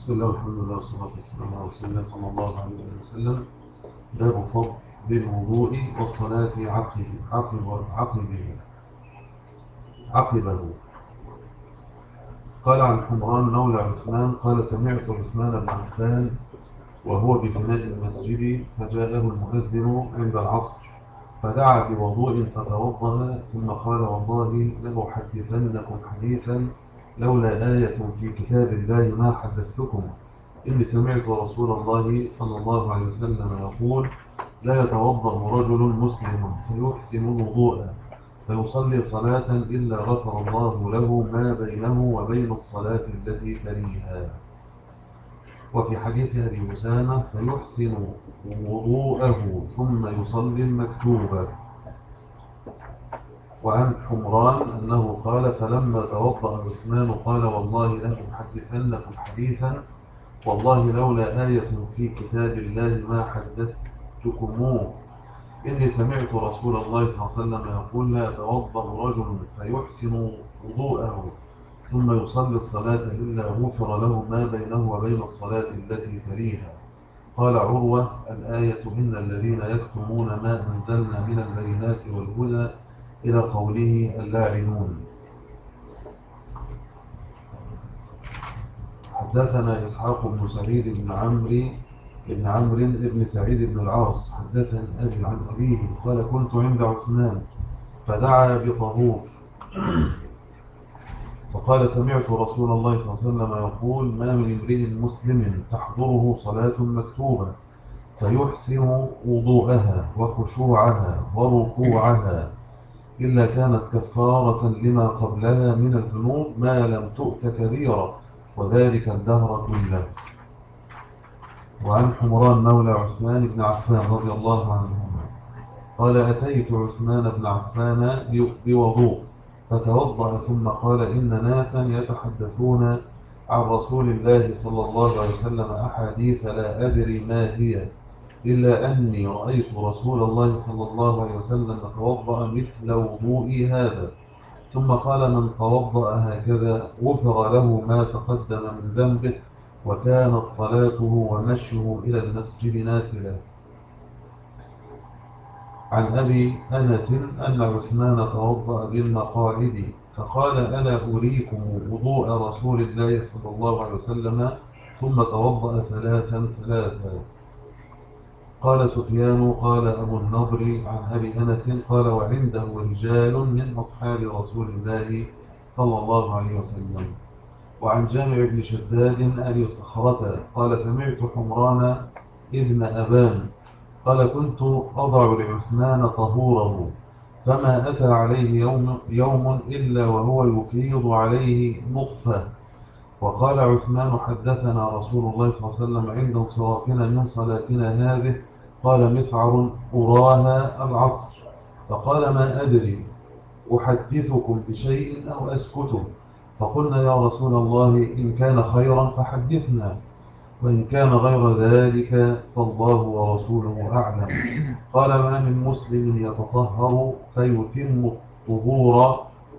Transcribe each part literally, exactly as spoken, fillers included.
بسم الله والحمد لله والصلاة والسلام على رسول الله صلى الله عليه وسلم. باب فضل الوضوء والصلاة عقب عقب عقبه عقبه. قال عن حمران مولى عثمان قال سمعت عثمان بن عفان وهو بفناء المسجد فجاءه المؤذن عند العصر فدعا بوضوء فتوضأ ثم قال والله لأحدثنكم حديثا لولا آية في كتاب الله ما حدثتكم إني سمعت رسول الله صلى الله عليه وسلم يقول لا يتوضأ رجل مسلم فيحسن الوضوء فيصلي صلاة إلا غفر الله له ما بينه وبين الصلاة التي تليها. وفي حديث أبي أسامة فيحسن وضوءه ثم يصلي المكتوبة. وعن حمران أنه قال فلما توضأ عثمان قال والله لأحدثنكم حديثا والله لولا آية في كتاب الله ما حدثتكموه إني سمعت رسول الله صلى الله عليه وسلم يقول لا يتوضأ رجل فيحسن وضوءه ثم يصلي الصلاة إلا غفر له ما بينه وبين الصلاة التي تليها. قال عروة الآية إن الذين يكتمون ما أنزلنا من البينات والهدى إلى قوله اللاعنون. حدثنا إسحاق بن سعيد بن عمرو بن عمرو بن سعيد بن العاص حدثني أبي عن أبيه قال كنت عند عثمان فدعا بطهور فقال سمعت رسول الله صلى الله عليه وسلم يقول ما من امرئ مسلم تحضره صلاة مكتوبة فيحسن وضوءها وخشوعها وركوعها إلا كانت كفارة لما قبلها من الذنوب ما لم تؤت كبيرة وذلك الدهر كله. وعن حمران مولى عثمان بن عفان رضي الله عنهما قال أتيت عثمان بن عفان بوضوء فتوضأ ثم قال إن ناسا يتحدثون عن رسول الله صلى الله عليه وسلم أحاديث لا أدري ما هي إلا أني رأيت رسول الله صلى الله عليه وسلم توضأ مثل وضوئي هذا ثم قال من توضأ هكذا غفر له ما تقدم من ذنبه وكانت صلاته ومشيه إلى المسجد نافلة. عن أبي أنس أن عثمان توضأ بالمقاعد فقال ألا أريكم وضوء رسول الله صلى الله عليه وسلم ثم توضأ ثلاثا ثلاثا. قال سفيان قال أبو النضر عن أبي أنس قال وعنده رجال من أصحاب رسول الله صلى الله عليه وسلم. وعن جامع بن شداد أبي صخرة قال سمعت حمران ابن أبان قال كنت أضع لعثمان طهوره فما أتى عليه يوم, يوم إلا وهو يفيض عليه نطفة. وقال عثمان حدثنا رسول الله صلى الله عليه وسلم عند انصرافنا من صلاتنا هذه قال مسعر أراها العصر فقال ما أدري أحدثكم بشيء أو أسكت فقلنا يا رسول الله إن كان خيرا فحدثنا وإن كان غير ذلك فالله ورسوله أعلم. قال ما من مسلم يتطهر فيتم الطهور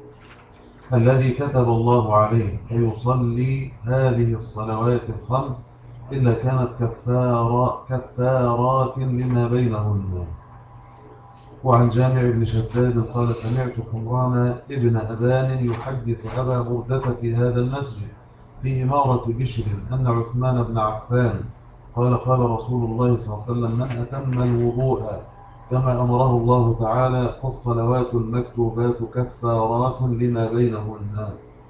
الذي كتب الله عليه فيصلي هذه الصلوات الخمس إلا كانت كفارة كفارات لما بينهن. وعن جامع بن شداد قال سمعت حمران ابن أبان يحدث أبا بردة في هذا المسجد في إمارة بشر أن عثمان بن عفان قال قال رسول الله صلى الله عليه وسلم من أتم الوضوء كما أمره الله تعالى فالصلوات المكتوبات كفارات لما بينهن.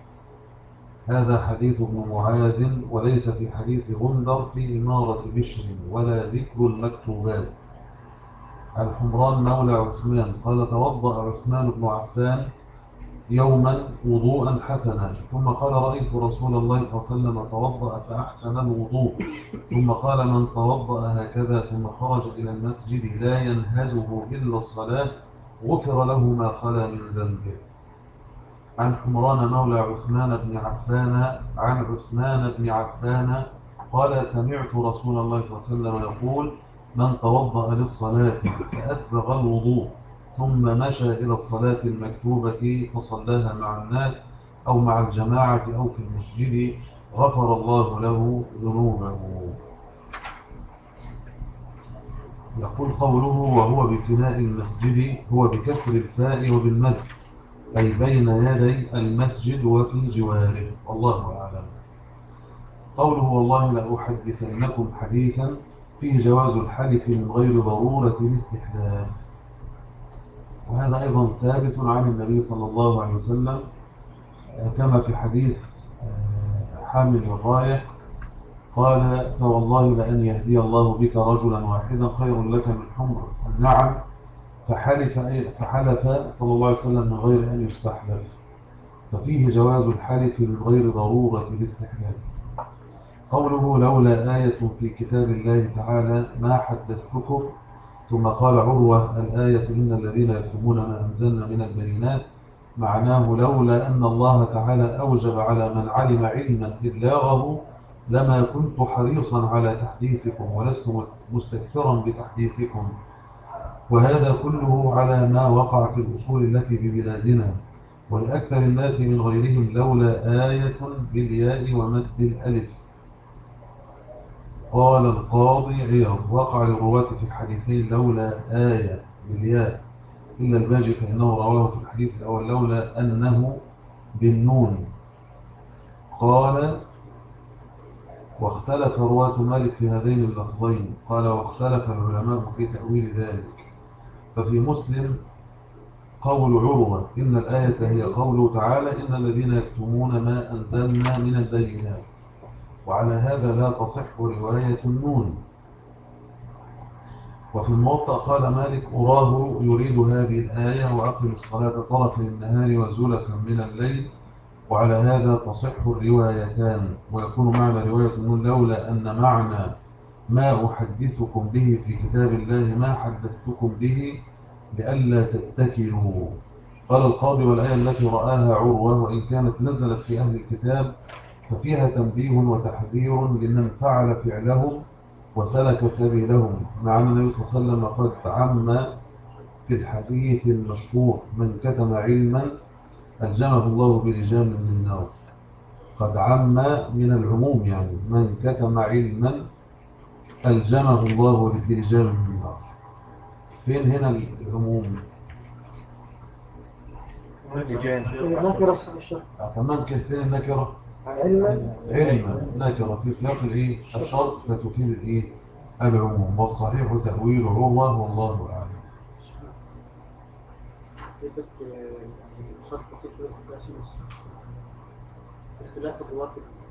هذا حديث ابن معاذ وليس في حديث غندر في إمارة بشر ولا ذكر المكتوبات. عن حمران مولى عثمان قال توضأ عثمان بن عفان يوما وضوءا حسنا ثم قال رأيت رسول الله صلى الله عليه وسلم توضأ فأحسن الوضوء ثم قال من توضأ هكذا ثم خرج إلى المسجد لا ينهزه إلا الصلاة غفر له ما خلا من ذنبه. عن حمران مولى عثمان بن عفان عن عثمان بن عفان قال سمعت رسول الله صلى الله عليه وسلم يقول من توضأ للصلاة فأسبغ الوضوء ثم مشى إلى الصلاة المكتوبة فصلاها مع الناس أو مع الجماعة أو في المسجد غفر الله له ذنوبه. يقول قوله وهو بفناء المسجد هو بكسر الفاء وبالمد، أي بين يدي المسجد وفي جواره، والله أعلم. قوله والله لأحدثنكم حديثا فيه جواز الحلف من غير ضرورة الاستحلال، وهذا أيضا ثابت عن النبي صلى الله عليه وسلم كما في حديث حامل الراية قال فوالله لأن يهدي الله بك رجلا واحدا خير لك من حمر النعم، فحلف, فحلف صلى الله عليه وسلم من غير أن يستحلف، ففيه جواز الحلف من غير ضرورة الاستحلال. قوله لولا آية في كتاب الله تعالى ما حدثتكم، ثم قال عروة الآية إن الذين يكتمون ما أنزلنا من البينات، معناه لولا أن الله تعالى أوجب على من علم علما إبلاغه لما كنت حريصا على تحديثكم ولست مستكثرا بتحديثكم، وهذا كله على ما وقع في الأصول التي ببلادنا ولأكثر الناس من غيرهم لولا آية بالياء ومد الألف. قال القاضي عياض وقع للرواة في الحديثين لولا آية بالياء إلا الباجي فإنه رواه في الحديث الأول لولا أنه بالنون. قال واختلف رواة مالك في هذين اللفظين، قال واختلف العلماء في تأويل ذلك. ففي مسلم قول عروة إن الآية هي قوله تعالى إن الذين يكتمون ما أنزلنا من البينات، وعلى هذا لا تصح رواية النون. وفي الموطأ قال مالك أراه يريد هذه الآية وأقم الصلاة طرفي النهار وزلفا من الليل، وعلى هذا تصح الروايتان، ويكون معنى رواية النون لولا أن معنى ما أحدثكم به في كتاب الله ما حدثتكم به لئلا تتكلوا. قال القاضي والآية التي رآها عروة وإن كانت نزلت في أهل الكتاب ففيها تنبيه وتحذير لمن فعل فعلهم وسلك سبيلهم، مع أن النبي صلى الله عليه وسلم قد عم في الحديث المشهور من كتم علما ألجمه الله بلجام من النار، قد عم من العموم يعني من كتم علما ألجمه الله بلجام من النار. فين هنا العموم؟ النكرة كمان كان فين النكرة؟ علما علما نكرة في سياق الايه الشرط فتفيد الايه العموم، والصحيح تأويل عروة والله أعلم. بس يعني شرط بسيط في الأساس اختلاف الرواة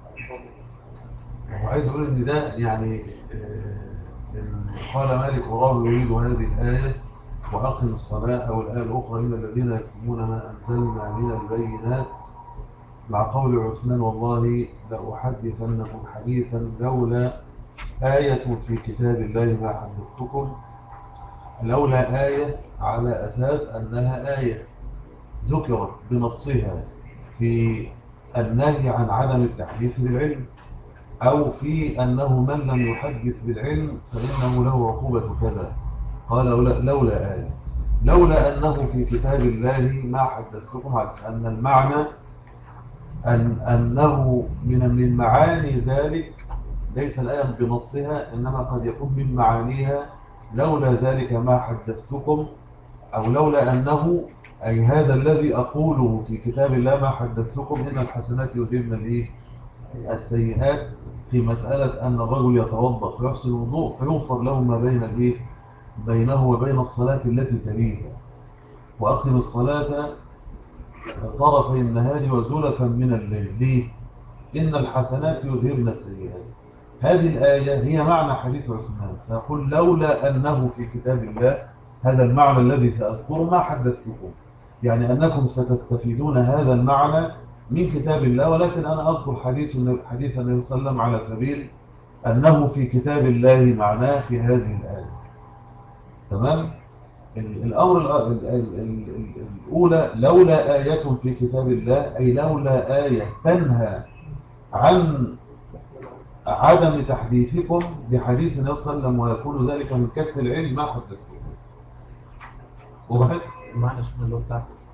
وعايز أقول إن ده يعني آه، إن قال مالك أراه يريد هذه الآية وأقم الصلاة، أو الآية الأخرى إن الذين يكتمون ما أنزلنا من البينات، مع قول عثمان والله لأحدثنكم حديثا لولا آية في كتاب الله ما حدثتكم. لولا آية على أساس أنها آية ذكرت بنصها في النهي عن عدم التحديث بالعلم، أو في أنه من لم يحدث بالعلم فإنه له عقوبة كذا. قال لولا آية لولا أنه في كتاب الله ما حدثتكم، على أن المعنى أن أنه من من معاني ذلك ليس الآية بنصها، إنما قد يكون من معانيها لولا ذلك ما حدثتكم، أو لولا أنه أي هذا الذي أقوله في كتاب الله ما حدثتكم إن الحسنات يذهبن الإيه السيئات، في مسألة أن الرجل يتوضأ فيحسن الوضوء فيغفر له ما بين الإيه بينه وبين الصلاة التي تليها، وأقم الصلاة طرفي النهار وزلفا من الليل. ليه؟ إن الحسنات يذهبن السيئات. هذه الآية هي معنى حديث عثمان، فيقول لولا أنه في كتاب الله هذا المعنى الذي سأذكره ما حدثتكم، يعني أنكم ستستفيدون هذا المعنى من كتاب الله، ولكن أنا أذكر حديث حديث النبي صلى الله عليه وسلم على سبيل أنه في كتاب الله معناه في هذه الآية. تمام؟ الأمر الأولى لولا آية في كتاب الله، أي لولا آية تنهى عن عدم تحديثكم بحديث النبي صلى الله عليه وسلم ويكون ذلك من كتب العلم ما حدثتكم. وضحت؟ معنى شنو اللي هو بتاع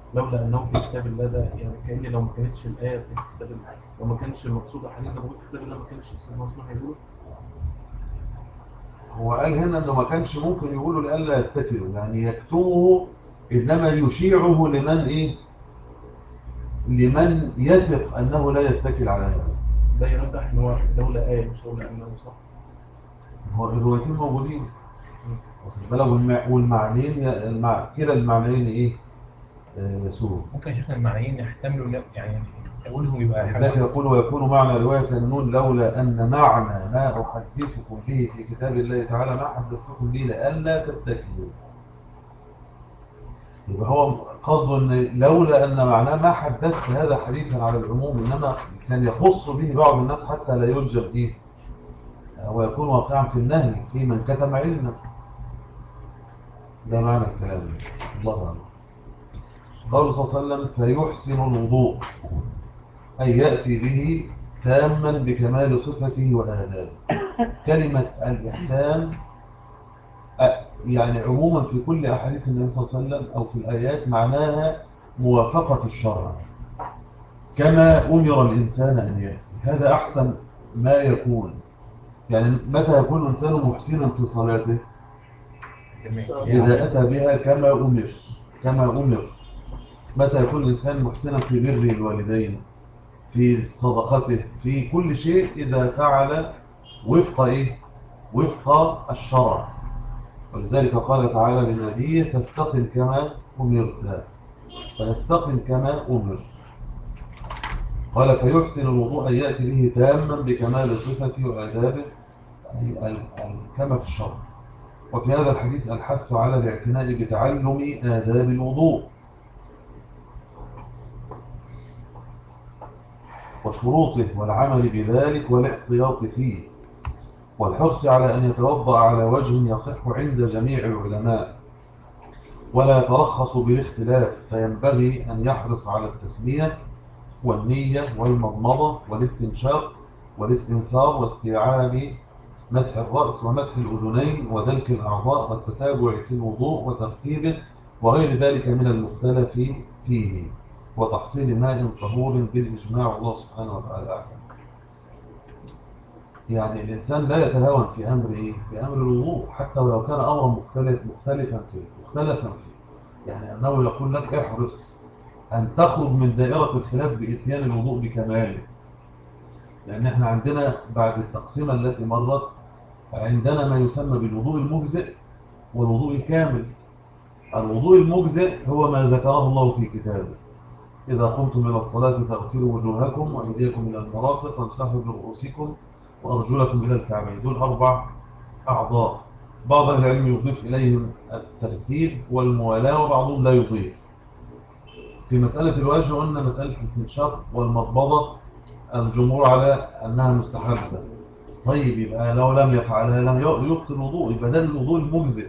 لولا انه في كتاب الله ده، يعني كأن لو ما كانتش الآية في كتاب الله، لو ما كانش المقصود حديث موجود في كتاب الله، ما كانش السيد مسلم هيقوله. هو قال هنا انه ما كانش ممكن يقولوا لألا يتكلوا، يعني يكتمه انما يشيعه لمن ايه، لمن يثق انه لا يتكل على هذا. ده يرجح ان هو لولا آية مش لولا انه، صح؟ هو الروايتين موجودين، واخد بالك، والمع- والمعنيين المع... كلا المعنيين ايه، آه، سوء. ممكن يا شيخنا المعنيين يحتملوا لا- يعني أولهم يبقى حاجة لذلك واحدة. يقول ويكون معنى رواية النون لولا أن معنى ما أحدثكم به في كتاب الله تعالى ما حدثتكم به لألا تتكلوا. يبقى هو قصده أن لولا أن معناه ما حدثت هذا حديثا على العموم، إنما كان يخص به بعض الناس حتى لا يلجم إيه، ويكون واقعا في النهي في من كتم علما. ده معنى الكلام. الله أعلم. قال صلى الله عليه وسلم فيحسن الوضوء، أي يأتي به تاما بكمال صفته وآدابه. كلمة الإحسان يعني عموما في كل أحاديث النبي صلى الله عليه وسلم أو في الآيات معناها موافقة الشرع، كما أمر الإنسان أن يأتي. هذا أحسن ما يكون. يعني متى يكون الإنسان محسنا في صلاته؟ جميل. إذا أتى بها كما أمر، كما أمر. متى يكون الإنسان محسنا في بر الوالدين، في صدقته، في كل شيء إذا فعل وفق إيه؟ وفق الشرع. ولذلك قال تعالى للنبي فاستقم كما أمرت، فيستقم كما أمر. قال فيحسن الوضوء أن يأتي به تاما بكمال صفته وآدابه، أي ال- ال- كما في الشرع. وفي هذا الحديث الحث على الاعتناء بتعلم آداب الوضوء وشروطه والعمل بذلك والاحتياط فيه، والحرص على أن يتوضأ على وجه يصح عند جميع العلماء ولا يترخص بالاختلاف، فينبغي أن يحرص على التسمية والنية والمضمضة والاستنشاق والاستنثار واستيعاب مسح الرأس ومسح الأذنين ودلك الأعضاء والتتابع في الوضوء وترتيبه وغير ذلك من المختلف فيه، وتحصيل ماء طهور بالإجماع. الله سبحانه وتعالى أعلم. يعني الإنسان لا يتهاون في أمر إيه؟ في أمر الوضوء، حتى ولو كان أمرا مختلف مختلفا فيه مختلفا فيه. يعني أنه يقول لك احرص أن تخرج من دائرة الخلاف بإتيان الوضوء بكماله، لأن احنا عندنا بعد التقسيمة التي مرت عندنا ما يسمى بالوضوء المجزئ والوضوء الكامل. الوضوء المجزئ هو ما ذكره الله في كتابه: إذا قمتم إلى الصلاة فاغسلوا وجوهكم وأيديكم إلى المرافق وامسحوا برؤوسكم وأرجلكم إلى الكعبين. دول أربع أعضاء. بعض أهل العلم يضيف إليهم الترتيب والموالاة وبعضهم لا يضيف. في مسألة الوجه قلنا مسألة الاستنشاق والمضمضة الجمهور على أنها مستحبة. طيب يبقى لو لم يفعلها لم يبطل الوضوء، يبقى ده الوضوء المجزئ.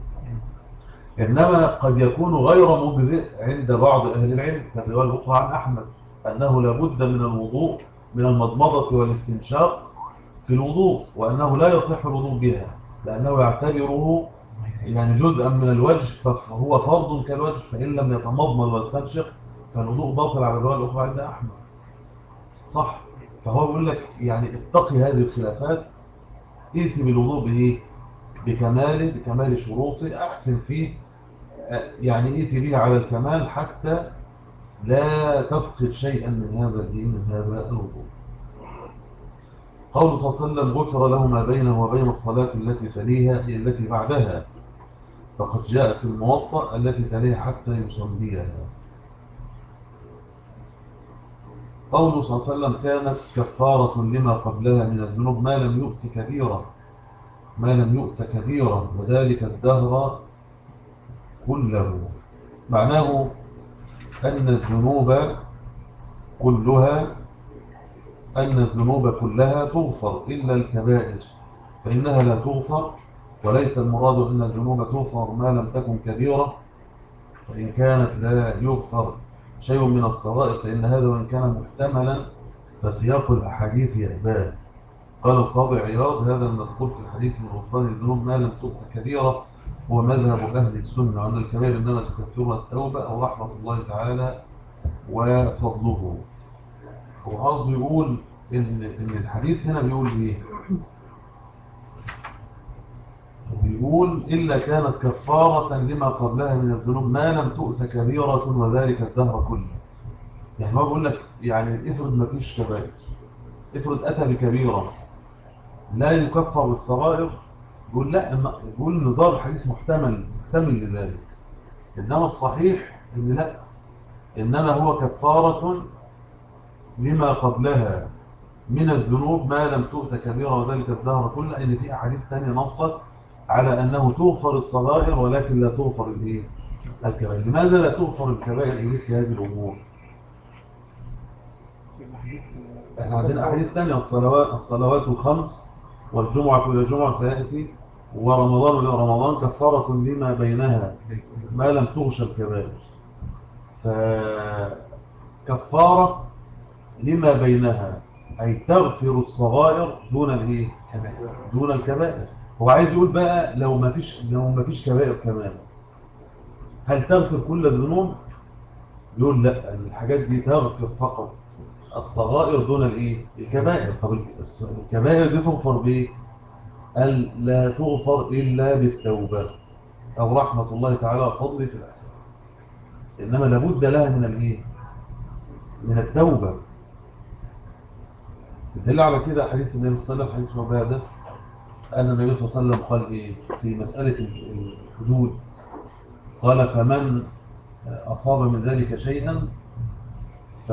إنما قد يكون غير مجزئ عند بعض أهل العلم كالرواية الأخرى عن أحمد أنه لابد من الوضوء من المضمضة والاستنشاق في الوضوء، وأنه لا يصح الوضوء بها لأنه يعتبره يعني جزءا من الوجه، فهو فرض كالوجه، فإن لم يتمضمض ويستنشق فالوضوء باطل على الرواية الأخرى عند أحمد. صح؟ فهو يقول لك يعني اتقي هذه الخلافات، ائتي بالوضوء بإيه؟ بكماله، بكمال شروطه، أحسن فيه، يعني ائتي به على الكمال حتى لا تفقد شيئا من هذا الدين من هذا الوضوء. قول صلى الله عليه وسلم غفر له ما بينه وبين الصلاة التي تليها هي التي بعدها، فقد جاء في الموطأ التي تليها حتى يصليها. قول صلى الله عليه وسلم كانت كفارة لما قبلها من الذنوب ما لم يؤت كبيرة، ما لم يؤت كبيرة وذلك الدهر كله. معناه أن الذنوب كلها أن الذنوب كلها تغفر إلا الكبائر فإنها لا تغفر، وليس المراد أن الذنوب تغفر ما لم تكن كبيرة، فإن كانت لا يغفر شيء من الصغائر فإن هذا وإن كان محتملا فسياق الأحاديث يأباه. قال القاضي عياض هذا المذكور في الحديث من غفران الذنوب ما لم تؤت كبيرة هو مذهب أهل السنة أن الكبائر إنما تكفرها التوبة أو رحمة الله تعالى وفضله. هو قصده يقول إن إن الحديث هنا بيقول إيه؟ بيقول إلا كانت كفارة لما قبلها من الذنوب ما لم تؤت كبيرة وذلك الدهر كله. يعني هو بيقول لك يعني افرض ما فيش كبائر، افرض أتى بكبيرة لا يكفر بالصغائر، يقول لا، يقول نظام الحديث محتمل محتمل لذلك، إنما الصحيح إن لا، إنما هو كفارة لما قبلها من الذنوب ما لم تؤت كبيرة وذلك الدهر كله، إن في أحاديث ثانية نصت على أنه تغفر الصغائر ولكن لا تغفر الإيه؟ الكبائر. لماذا لا تغفر الكبائر لمثل هذه الأمور؟ الحديث احنا عندنا أحاديث ثانية، الصلوات الصلوات الخمس والجمعة إلى جمعة سيأتي ورمضان إلى رمضان كفارة لما بينها ما لم تغش الكبائر. فكفارة لما بينها أي تغفر الصغائر دون الإيه؟ دون الكبائر. هو عايز يقول بقى لو ما فيش لو ما فيش كبائر كمان هل تغفر كل الذنوب؟ يقول لا، الحاجات دي تغفر فقط الصغائر دون الايه؟ الكبائر. طب الكبائر دي تغفر بايه؟ قال لا تغفر الا بالتوبه او رحمه الله تعالى وفضله في الاخره، انما لابد لها من الايه؟ من التوبه. الدليل على كده حديث النبي صلى الله عليه وسلم، حديث عباده ان النبي صلى الله عليه وسلم قال ايه في مساله الحدود؟ قال فمن اصاب من ذلك شيئا ف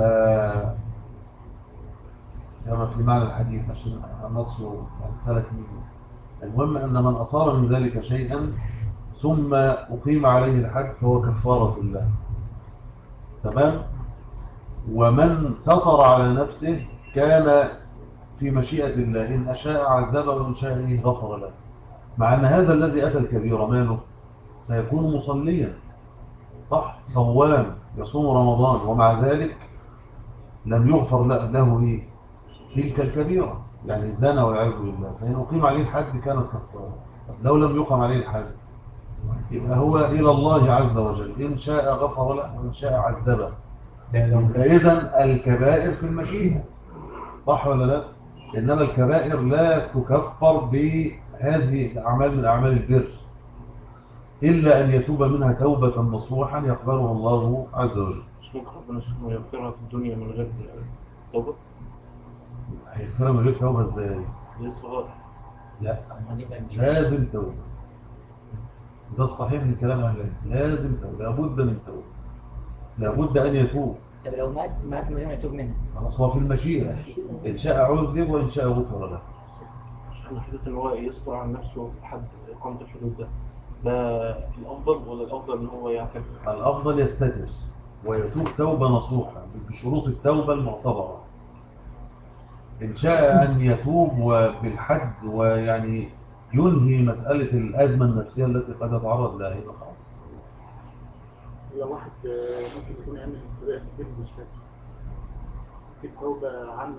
كما في معنى الحديث عشان نصه يعني ثلاث مين. المهم أن من أصاب من ذلك شيئا ثم أقيم عليه الحد فهو كفارة الله. تمام. ومن سطر على نفسه كان في مشيئة الله، إن أشاء عذبه وإن شاء غفر له. مع أن هذا الذي أتى الكبير ماله سيكون مصليا صح، صوام يصوم رمضان، ومع ذلك لم يغفر له إيه؟ تلك الكبيرة، يعني زنى والعياذ بالله، فإن أقيم عليه الحد كانت كفارة. لو لم يقم عليه الحد يبقى هو إلى الله عز وجل، إن شاء غفر له وإن شاء عذبه. إذا الكبائر في المشيئة صح ولا لا؟ إنما الكبائر لا تكفر بهذه الأعمال من أعمال البر إلا أن يتوب منها توبة نصوحا يقبلها الله عز وجل. مش ممكن ربنا سبحانه يغفرها في الدنيا من غير توبة؟ هيغفرها من غير توبة إزاي؟ دي الصغار. لا، لازم توبة. ده الصحيح من كلام أهل العلم، لازم توبة، لابد من توبة، لابد أن يتوب. طب لو مات مات من غير ما يتوب منه؟ خلاص هو في المشيئة، إن شاء عذب وإن شاء غفر له. أنا حدث إن هو يسطر عن نفسه حد إقامة الحدود ده، ده الأفضل ولا الأفضل إن هو يعترف؟ الأفضل يستتر ويتوب توبة نصوحة بشروط التوبة المعتبرة. إن شاء أن يتوب بالحد ويعني ينهي مسألة الأزمة النفسية التي قد يتعرض لها، هنا خلاص. لو واحد آه، ممكن يكون يعمل كبائر كتير مش فاكر، ممكن توبة عامة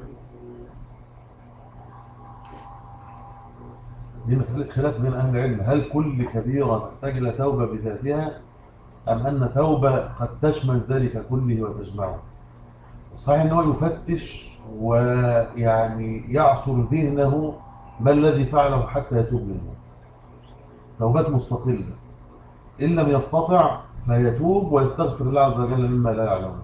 دي مسألة خلاف بين أهل العلم، هل كل كبيرة تحتاج إلى توبة بذاتها أم أن توبة قد تشمل ذلك كله وتجمعه؟ صحيح أنه يفتش ويعني يعصر ذهنه ما الذي فعله حتى يتوب منه، توبات مستقلة. إن لم يستطع فيتوب ويستغفر الله عز وجل مما لا يعلمه.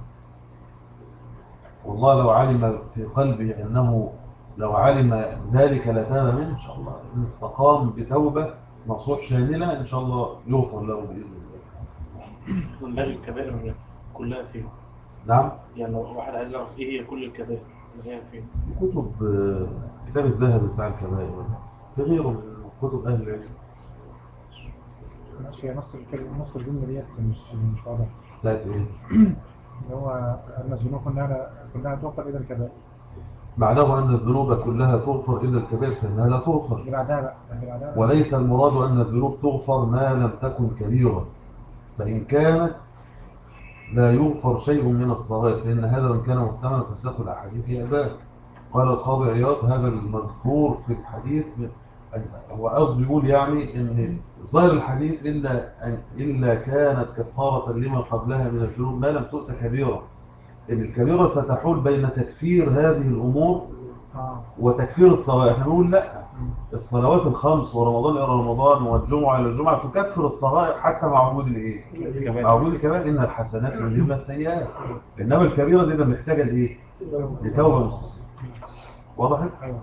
والله لو علم في قلبه أنه لو علم ذلك لتاب منه إن شاء الله، إن استقام بتوبة نصوح شاملة إن شاء الله يغفر له بإذن الله. ونلاقي الكبائر كلها فين؟ نعم. يعني لو واحد عايز يعرف إيه هي كل الكبائر نلاقيها فين؟ كتب كتاب الذهب بتاع الكبائر في غيره من كتب أهل العلم. ماشي، هي نص الكلمة نص الجملة ديت مش مش واضح. لا إيه؟ اللي هو أن الذنوب كلها كلها تغفر إلى الكبائر. معناه أن الذنوب كلها تغفر إلا الكبائر فإنها لا تغفر. اللي بعدها بقى اللي بعدها بقى. وليس المراد أن الذنوب تغفر ما لم تكن كبيرة، فإن كانت لا يغفر شيء من الصغائر، لأن هذا من كان محتملا فساق الأحاديث أباه. قال القاضي عياض هذا المذكور في الحديث هو قصده يقول يعني ان ظاهر الحديث الا أن- الا كانت كفاره لما قبلها من الذنوب ما لم تؤت كبيره، ان الكبيره ستحول بين تكفير هذه الامور اه وتكفير الصلاه. احنا بنقول لا، الصلوات الخمس ورمضان الى رمضان والجمعه الى الجمعه تكفر الصغائر حتى مع وجود الايه؟ مع وجود الكبائر. ان الحسنات يذهبن السيئات، انما الكبيره دي ده محتاجه لايه؟ لتوبه مستقيمه. وضحت؟ ايوه.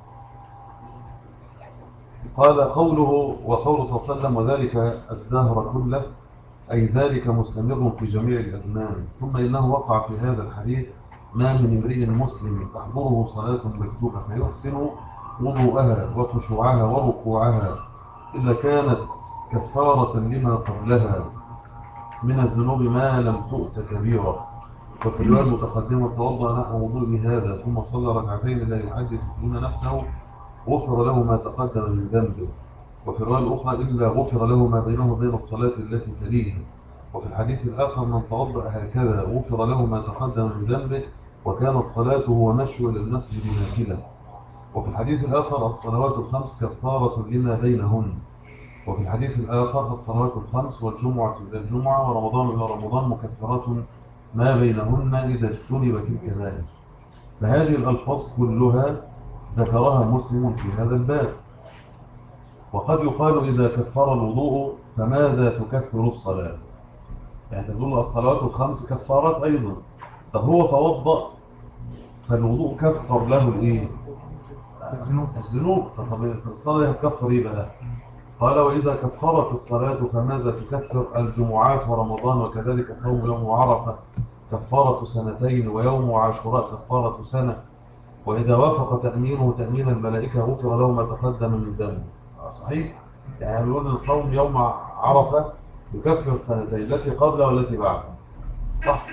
قال قوله وقوله صلى الله عليه وسلم وذلك الدهر كله، أي ذلك مستمر في جميع الأزمان. ثم إنه وقع في هذا الحديث ما من امرئ مسلم تحضره صلاة مكتوبة فيحسن وضوءها وخشوعها وركوعها إلا كانت كفارة لما قبلها من الذنوب ما لم تؤت كبيرة. وفي الرواية المتقدمة توضأ نحو وضوء هذا ثم صلى ركعتين لا يحدث فيهما نفسه غفر له ما تقدم من ذنبه. وفي الرواية الأخرى إلا غفر له ما بينه وبين الصلاة التي تليها. وفي الحديث الآخر من توضأ هكذا غفر له ما تقدم من ذنبه وكانت صلاته ومشوا إلى المسجد نافلة. وفي الحديث الآخر الصلوات الخمس كفارة لما بينهن. وفي الحديث الآخر الصلوات الخمس والجمعة إلى الجمعة ورمضان إلى رمضان مكفرات ما بينهن إذا اجتنبت الكبائر. فهذه الألفاظ كلها ذكرها مسلم في هذا الباب. وقد يقال إذا كفر الوضوء فماذا تكفر الصلاة؟ يعني تقول الصلوات الخمس كفارات أيضا. طب هو توضأ فالوضوء كفر له الإيه؟ الذنوب. الذنوب. طب الصلاة هتكفر إيه بقى؟ قال وإذا كفرت الصلاة فماذا تكفر؟ الجمعات ورمضان وكذلك صوم يوم عرفة كفارة سنتين ويوم عاشوراء كفارة سنة. وإذا وافق تأمينه تأمين الملائكة غفر له ما تقدم من ذنبه. صحيح؟ يعني بيقول ان صوم يوم عرفة يكفر سنتين التي قبل والتي بعد. صح؟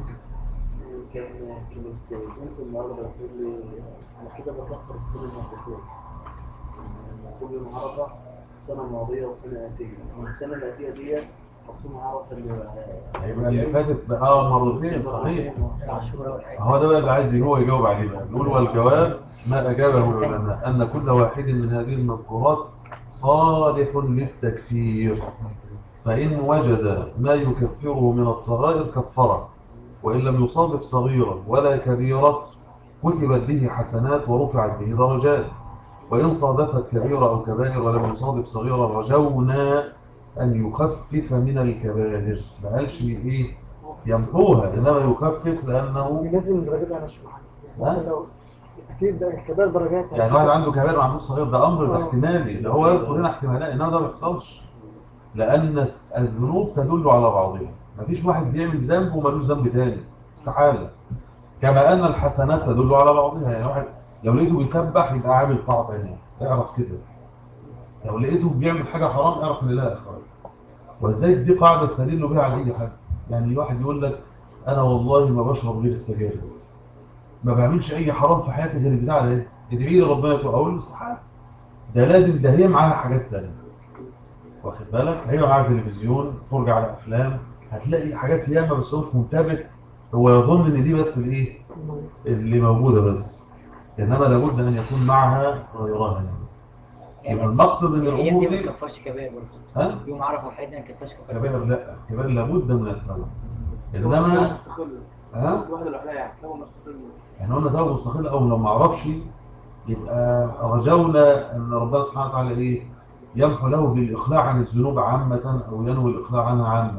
كان كانت بنت النهارده بتقول لي انا كده بكفر السنه الماضيه، يعني كل يوم عرفه السنه الماضيه والسنه الاتيه، والسنه الاتيه دي مقسوم عرفه اللي هيبقى اللي فاتت بقى اه مرتين. صحيح؟ العاشوراء والعيد. هو ده بقى اللي عايز هو يجاوب عليه بقى. بيقول والجواب ما أجابه العلماء أن كل واحد من هذه المذكورات صالح للتكفير، فإن وجد ما يكفره من الصغائر كفره، وإن لم يصادف صغيرا ولا كبيرة كتبت به حسنات ورفعت به درجات. وإن صادفت كبيرة أو كبائر ولم يصادف صغيرا رجونا أن يخفف من الكبائر. ما قالش إيه يمحوها، إنما يخفف لأنه لازم درجات على الشبهات. ها؟ اكيد ده كبار درجات يعني واحد عنده كبائر وعنده صغير ده أمر ده آه. احتمالي، ده هو يذكر هنا احتمالات، إنما ده ما بيحصلش لأن الذنوب تدل على بعضها. مفيش واحد بيعمل ذنب ومالوش ذنب تاني، استحالة. كما أن الحسنات تدل على بعضها. يعني واحد لو لقيته بيسبح يبقى عامل طاعة تانية، اعرف كده. لو لقيته بيعمل حاجة حرام اعرف ان لا اخراج. ولذلك دي قاعدة تدل بها على اي حد. يعني واحد يقول لك انا والله ما بشرب غير السجاير بس، ما بعملش اي حرام في حياتي غير البتاع ده، ادعي لي ربنا يتوب. اقول له استحاله، ده لازم، ده هي معاها حاجات تانية. واخد بالك؟ هي معاها تلفزيون، فرجة على افلام، هتلاقي حاجات ياما بس هو مش منتبه، هو يظن ان دي بس الايه اللي موجودة بس، انما لابد ان يكون معها غيرها. يعني يبقى المقصد ان الايام دي الامور ما دي تكفرش كبائر برضه. ها يوم عرفه والحاجات دي ما تكفرش كبائر. كبائر، لا كبائر لابد من التوبه. انما انما مستقل ها واحده لوحدها يعني هو مستقل. احنا قلنا توبه مستقله، او لو ما عرفش يبقى رجونا ان ربنا سبحانه وتعالى ايه يمحو له بالاقلاع عن الذنوب عامه، او ينوي الاقلاع عنها عامه.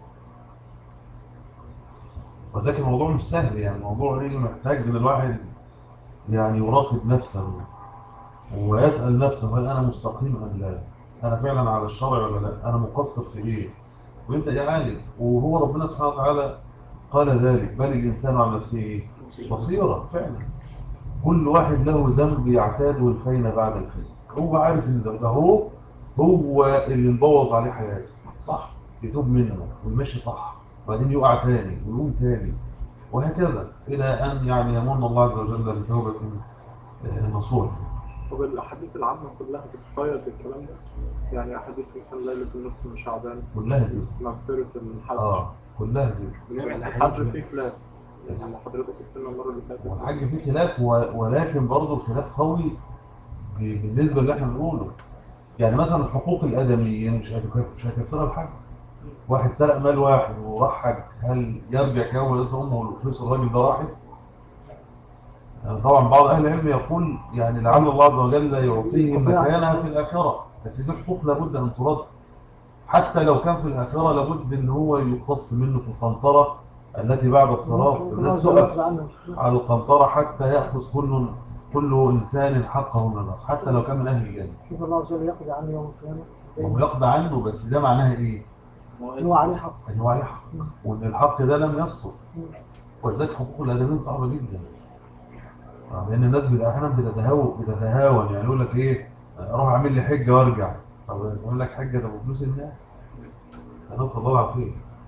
وذلك الموضوع مش سهل، يعني الموضوع ايه محتاج ان الواحد يعني يراقب نفسه ويسال نفسه هل انا مستقيم ام لا، انا فعلا على الشرع ولا لا، انا مقصر في ايه، ويبدا يعالج. وهو ربنا سبحانه وتعالى قال ذلك بل الإنسان على نفسه إيه؟ بصيرة. فعلا كل واحد له ذنب يعتاده الخير بعد الخير، هو عارف ان ده هو هو اللي مبوظ عليه حياته. صح، يتوب منه ويمشي صح، وبعدين يقع تاني ويقوم تاني، وهكذا إلى أن يعني يمن الله عز وجل بتوبة آه، نصوح. طب الأحاديث العامة كلها بتقيد بالكلام ده؟ يعني أحاديث مثلا ليلة النصف من شعبان، كلها دي مغفرة الحج، اه كلها دي بنعمل الحج فيه خلاف، يعني اللي حضرتك قلت لنا المرة اللي فاتت. والحج فيه خلاف، و- ولكن برضه الخلاف قوي بالنسبة اللي احنا بنقوله. يعني مثلا حقوق الآدميين مش هتكفر مش هتكفرها الحج. واحد سرق مال واحد وراح حج، هل يرجع كيوم ولدته أمه والفلوس الراجل ده راحت؟ يعني طبعا بعض أهل العلم يقول يعني لعل الله عز وجل يعطيه مكانها في الآخرة، بس دي حقوق لابد أن ترد. حتى لو كان في الآخرة لابد أن هو يقتص منه في القنطرة التي بعد الصراط. الناس تقف على القنطرة حتى يأخذ كل كل إنسان حقه من الله، حتى لو كان من أهل الجنة. شوف الله عز وجل يقضي عنه يوم القيامة. هو يقضي عنه، بس ده معناها إيه؟ هو عليه حق. إن هو عليه حق، وإن الحق ده لم يسقط. ولذلك حقوق الآدميين صعبة جدا، لأن الناس أحيانا بتتهاون بتتهاون يعني يقول لك إيه، أروح أعمل لي حجة وأرجع. طب يقول لك حجة ده بفلوس الناس، نسأل الله العافية.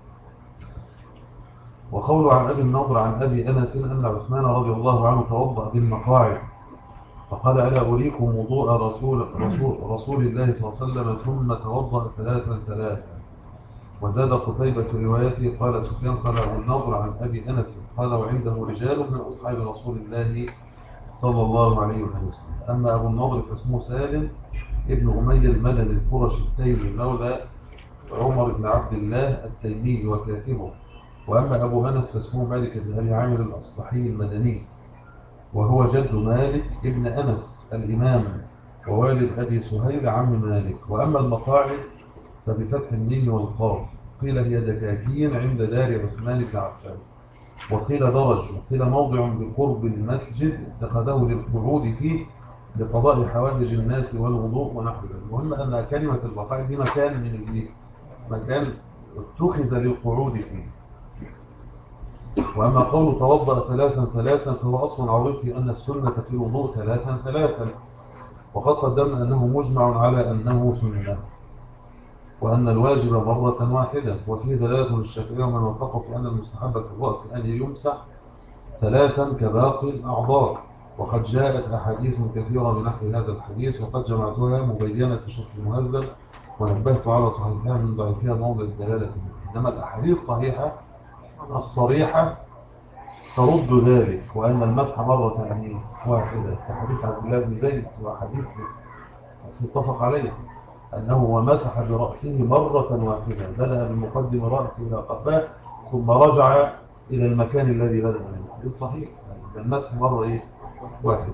وقوله عن أبي النضر عن أبي أنس أن عثمان رضي الله عنه توضأ بالمقاعد فقال ألا أريكم وضوء رسول, رسول, رسول الله صلى الله عليه وسلم ثم توضأ ثلاثا ثلاثا. وزاد قتيبة في روايته قال سفيان قال أبو النضر عن أبي أنس قال وعنده رجال من أصحاب رسول الله صلى الله عليه وسلم. أما أبو النضر فاسمه سالم ابن أمية المدني القرشي التيمي مولى عمر بن عبد الله التيمي وكاتبه. وأما أبو أنس فاسمه مالك بن أبي عامر الأصبحي المدني وهو جد مالك ابن أنس الإمام ووالد أبي سهيل عم مالك. وأما المقاعد فبفتح الميم والقاف قيل هي دكاكين عند دار عثمان بن عفان، وقيل درج، وقيل موضع بقرب المسجد اتخذه للقعود فيه لقضاء حوائج الناس والوضوء ونحو ذلك. المهم أن كلمة المقاعد دي مكان من البيت، مكان اتخذ للقعود فيه. وأما قول توضأ ثلاثا ثلاثا فهو أصل عظيم في أن السنة في الوضوء ثلاثا ثلاثا، وقد قدمنا أنه مجمع على أنه سنة، وأن الواجب مرة واحدة. وفيه دلالة للشافعية ومن وافقه في أن المستحب في الرأس أن يمسح ثلاثا كباقي الأعضاء. وقد جاءت أحاديث كثيرة بنحو هذا الحديث وقد جمعتها مبينة في شرح المهذب ونبهت على صحيحها من ضعيفها موضع الدلالة. إنما الأحاديث الصحيحة الصريحة ترد ذلك، وأن المسح مرة واحدة كحديث عبد الله بن زيد وحديث متفق عليه أنه ومسح برأسه مرة واحدة، بدأ بمقدم رأسه إلى قفاه ثم رجع إلى المكان الذي بدأ منه. حديث صحيح، المسح مرة إيه؟ واحدة.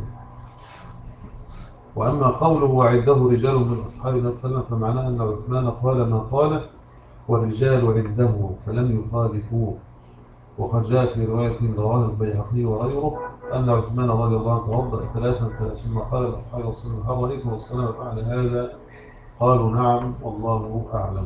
وأما قوله وعده رجال من أصحاب النبي صلى الله عليه وسلم فمعناه أن عثمان قال ما قال والرجال عنده فلم يخالفوه. وقد جاء في رواية رواه البيهقي وغيره أن عثمان رضي الله عنه توضأ ثلاثا ثلاثين قال لأصحاب رسول الله هل رأيتم رسول الله فعل هذا؟ قالوا نعم والله أعلم.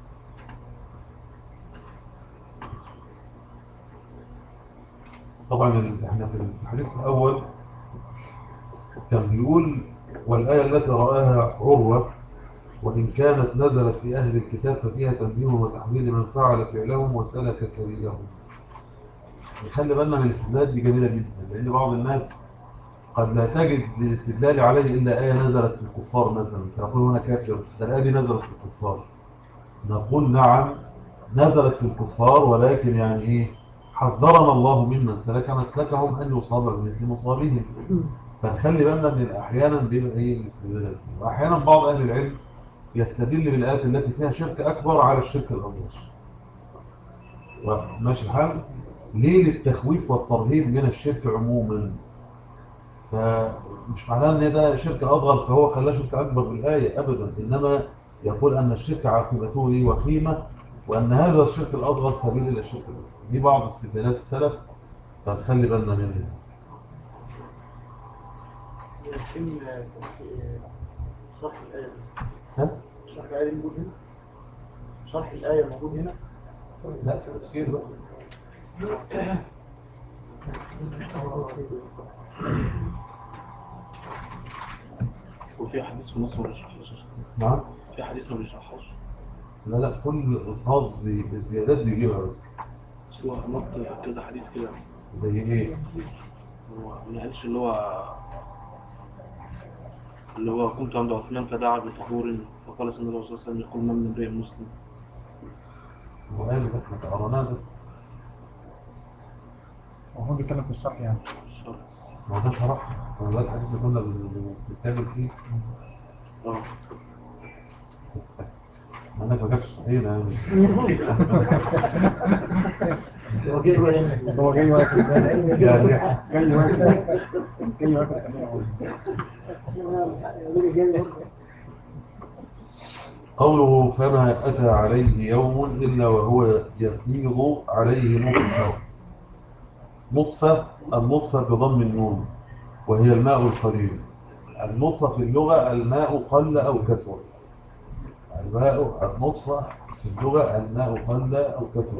طبعا احنا في الحديث الأول كان بيقول والآية التي رآها عروة وإن كانت نزلت في أهل الكتاب ففيها تنبيه وتحذير من فعل فعلهم وسلك سبيلهم. نخلي بالنا من الاستدلال دي جميلة جدا، لأن بعض الناس قد لا تجد الاستدلال عليه إلا آية نزلت في الكفار مثلا فيقول هنا كافر، ده الآية دي نزلت في الكفار. نقول نعم نزلت في الكفار، ولكن يعني إيه حذرنا الله ممن سلك مسلكهم أن يصاب بمثل مصابهم. فنخلي بالنا من أحيانا بيبقى إيه الاستدلال، وأحيانا بعض أهل العلم يستدل بالآيات التي فيها شرك أكبر على الشرك الأصغر. ماشي الحال ليه؟ للتخويف والترهيب من الشرك عموما. فمش معناه ان ده شرك اصغر فهو خلاه شرك اكبر بالايه ابدا، انما يقول ان الشرك عاقبته لي وخيمه وان هذا الشرك الاصغر سبيل الى الشرك الاكبر. دي بعض استدلالات السلف فنخلي بالنا منها. يمكن شرح الآية ها؟ شرح الآية موجود هنا؟ شرح الآية موجود هنا؟ لا تفسير بقى. وفي حديث في مصر ما بيشرحهاش. نعم. في حديث ما بيشرحهاش. لا لا كل الفاظ بالزيادات بيجيبها بس. بس هو نط كذا حديث كده. زي ايه؟ هو ما قالش اللي هو اللي هو كنت عند عثمان فدعا بطهور فقال سيدنا الرسول صلى الله عليه وسلم يقول ما من امرئ مسلم. وقال ده احنا قرأناه ده. وهو بيتكلم في الشرح يعني. الشرح ما ده صراحة ما ده الحديث اللي كنا بن- بنتكلم فيه. اه ما انك ما جابش صحيح يعني. هو جاي وين؟ هو جاي واكل يعني جاي واكل جاي واكل كمان. قوله فما أتى عليه يوم إلا وهو يفيض عليه نطفة. نطفة النطفة بضم النون وهي الماء القليل. النطفة في اللغة الماء قل أو كثر. الماء النطفة في اللغة الماء قل أو كثر.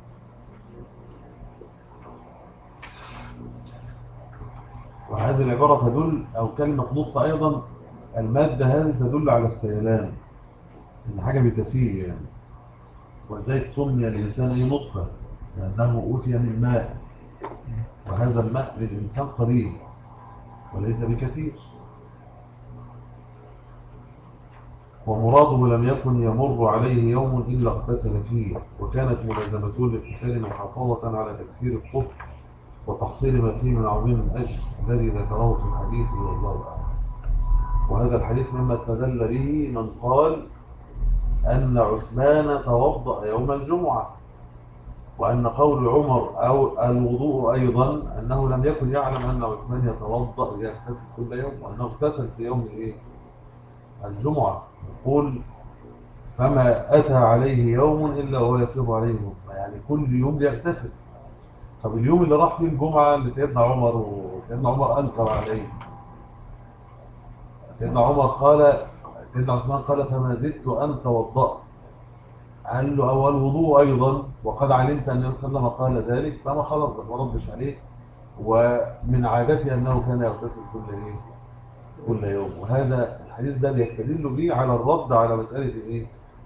وهذه العبارة تدل أو كلمة نطفة أيضا المادة هذه تدل على السيلان إن حاجة بتسيل يعني. وذلك سمي الإنسان إيه نطفة لأنه أوتي من ماء وهذا الماء للإنسان قليل وليس بكثير. ومراده لم يكن يمر عليه يوم إلا اغتسل فيه وكانت ملازمته للاغتسال محافظة على تكثير الطهر وتحصيل ما فيه من عظيم الأجر الذي ذكره في الحديث والله أعلم. وهذا الحديث مما استدل به من قال أن عثمان توضأ يوم الجمعة وأن قول عمر أو الوضوء أيضا أنه لم يكن يعلم أن عثمان يتوضأ يغتسل كل يوم وأنه اغتسل في يوم الإيه؟ الجمعة. يقول فما أتى عليه يوم إلا وهو يفيض عليه نطفة يعني كل يوم يغتسل. طب اليوم اللي راح فيه الجمعة اللي سيدنا عمر وسيدنا عمر أنكر عليه سيدنا عمر قال سيدنا عثمان قال فما زدت أن توضأت قال له أول وضوء أيضا وقد علمت أن النبي صلى الله عليه وسلم قال ذلك فما خلص ما ردش عليه ومن عادته أنه كان يغتسل كل إيه كل يوم. وهذا الحديث ده بيستدل به على الرد على مسألة إيه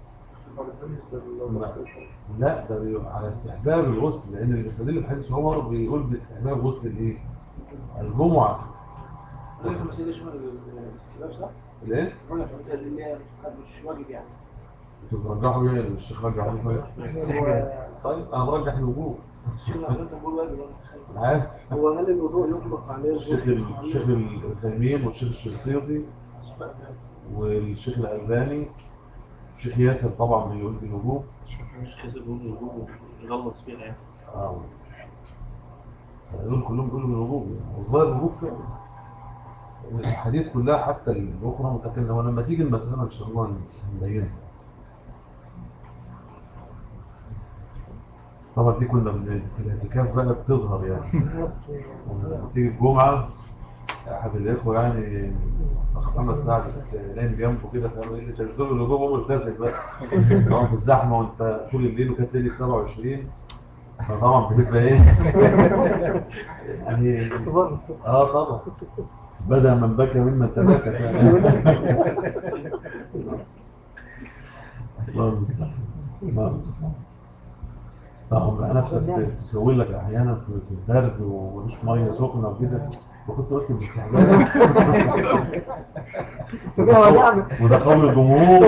ما- لا ده بي- على استحباب الغسل لأن اللي بيستدل بحديث عمر بيقول باستحباب غسل الإيه الجمعة. حضرتك ما سيدش الاستلاب صح؟ ليه؟ ولا حضرتك اللي هي مش واجب يعني. انتوا بترجحوا ايه الشيخ رجح ايه؟ طيب انا برجح الوجوب. الشيخ حضرتك بيقول واجب انا عارف هو هل الوضوء يطلق عليه الشيخ الشيخ العثيمين والشيخ الشنقيطي والشيخ الألباني الشيخ ياسر طبعا بيقول بالوجوب. مش كذا بيقول الوجوب يغلص فيها يعني. اه دول كلهم بيقولوا بالوجوب يعني والظاهر الوجوب فعلا الحديث كلها حتى الاخرى متكلمه ولما تيجي المساله ان شاء الله نبينها. طبعا دي كنا بن- في الاعتكاف بقى بتظهر يعني لما تيجي الجمعه احد الاخوه يعني اخ محمد سعد نايم جنبه كده فقال له ايه انت بتقول الوجوب هو ملتزم بس طبعا في الزحمه وانت طول الليل وكانت ليله سبعة وعشرين فطبعا بتبقى ايه يعني اه طبعا بدأ من بكى ممن تبكى الله المستعان الله المستعان. طبعا بقى نفسك تسوي لك احيانا في في البرد ومش ميه سخنه وكده وكنت قلت باستحباب وده قول الجمهور.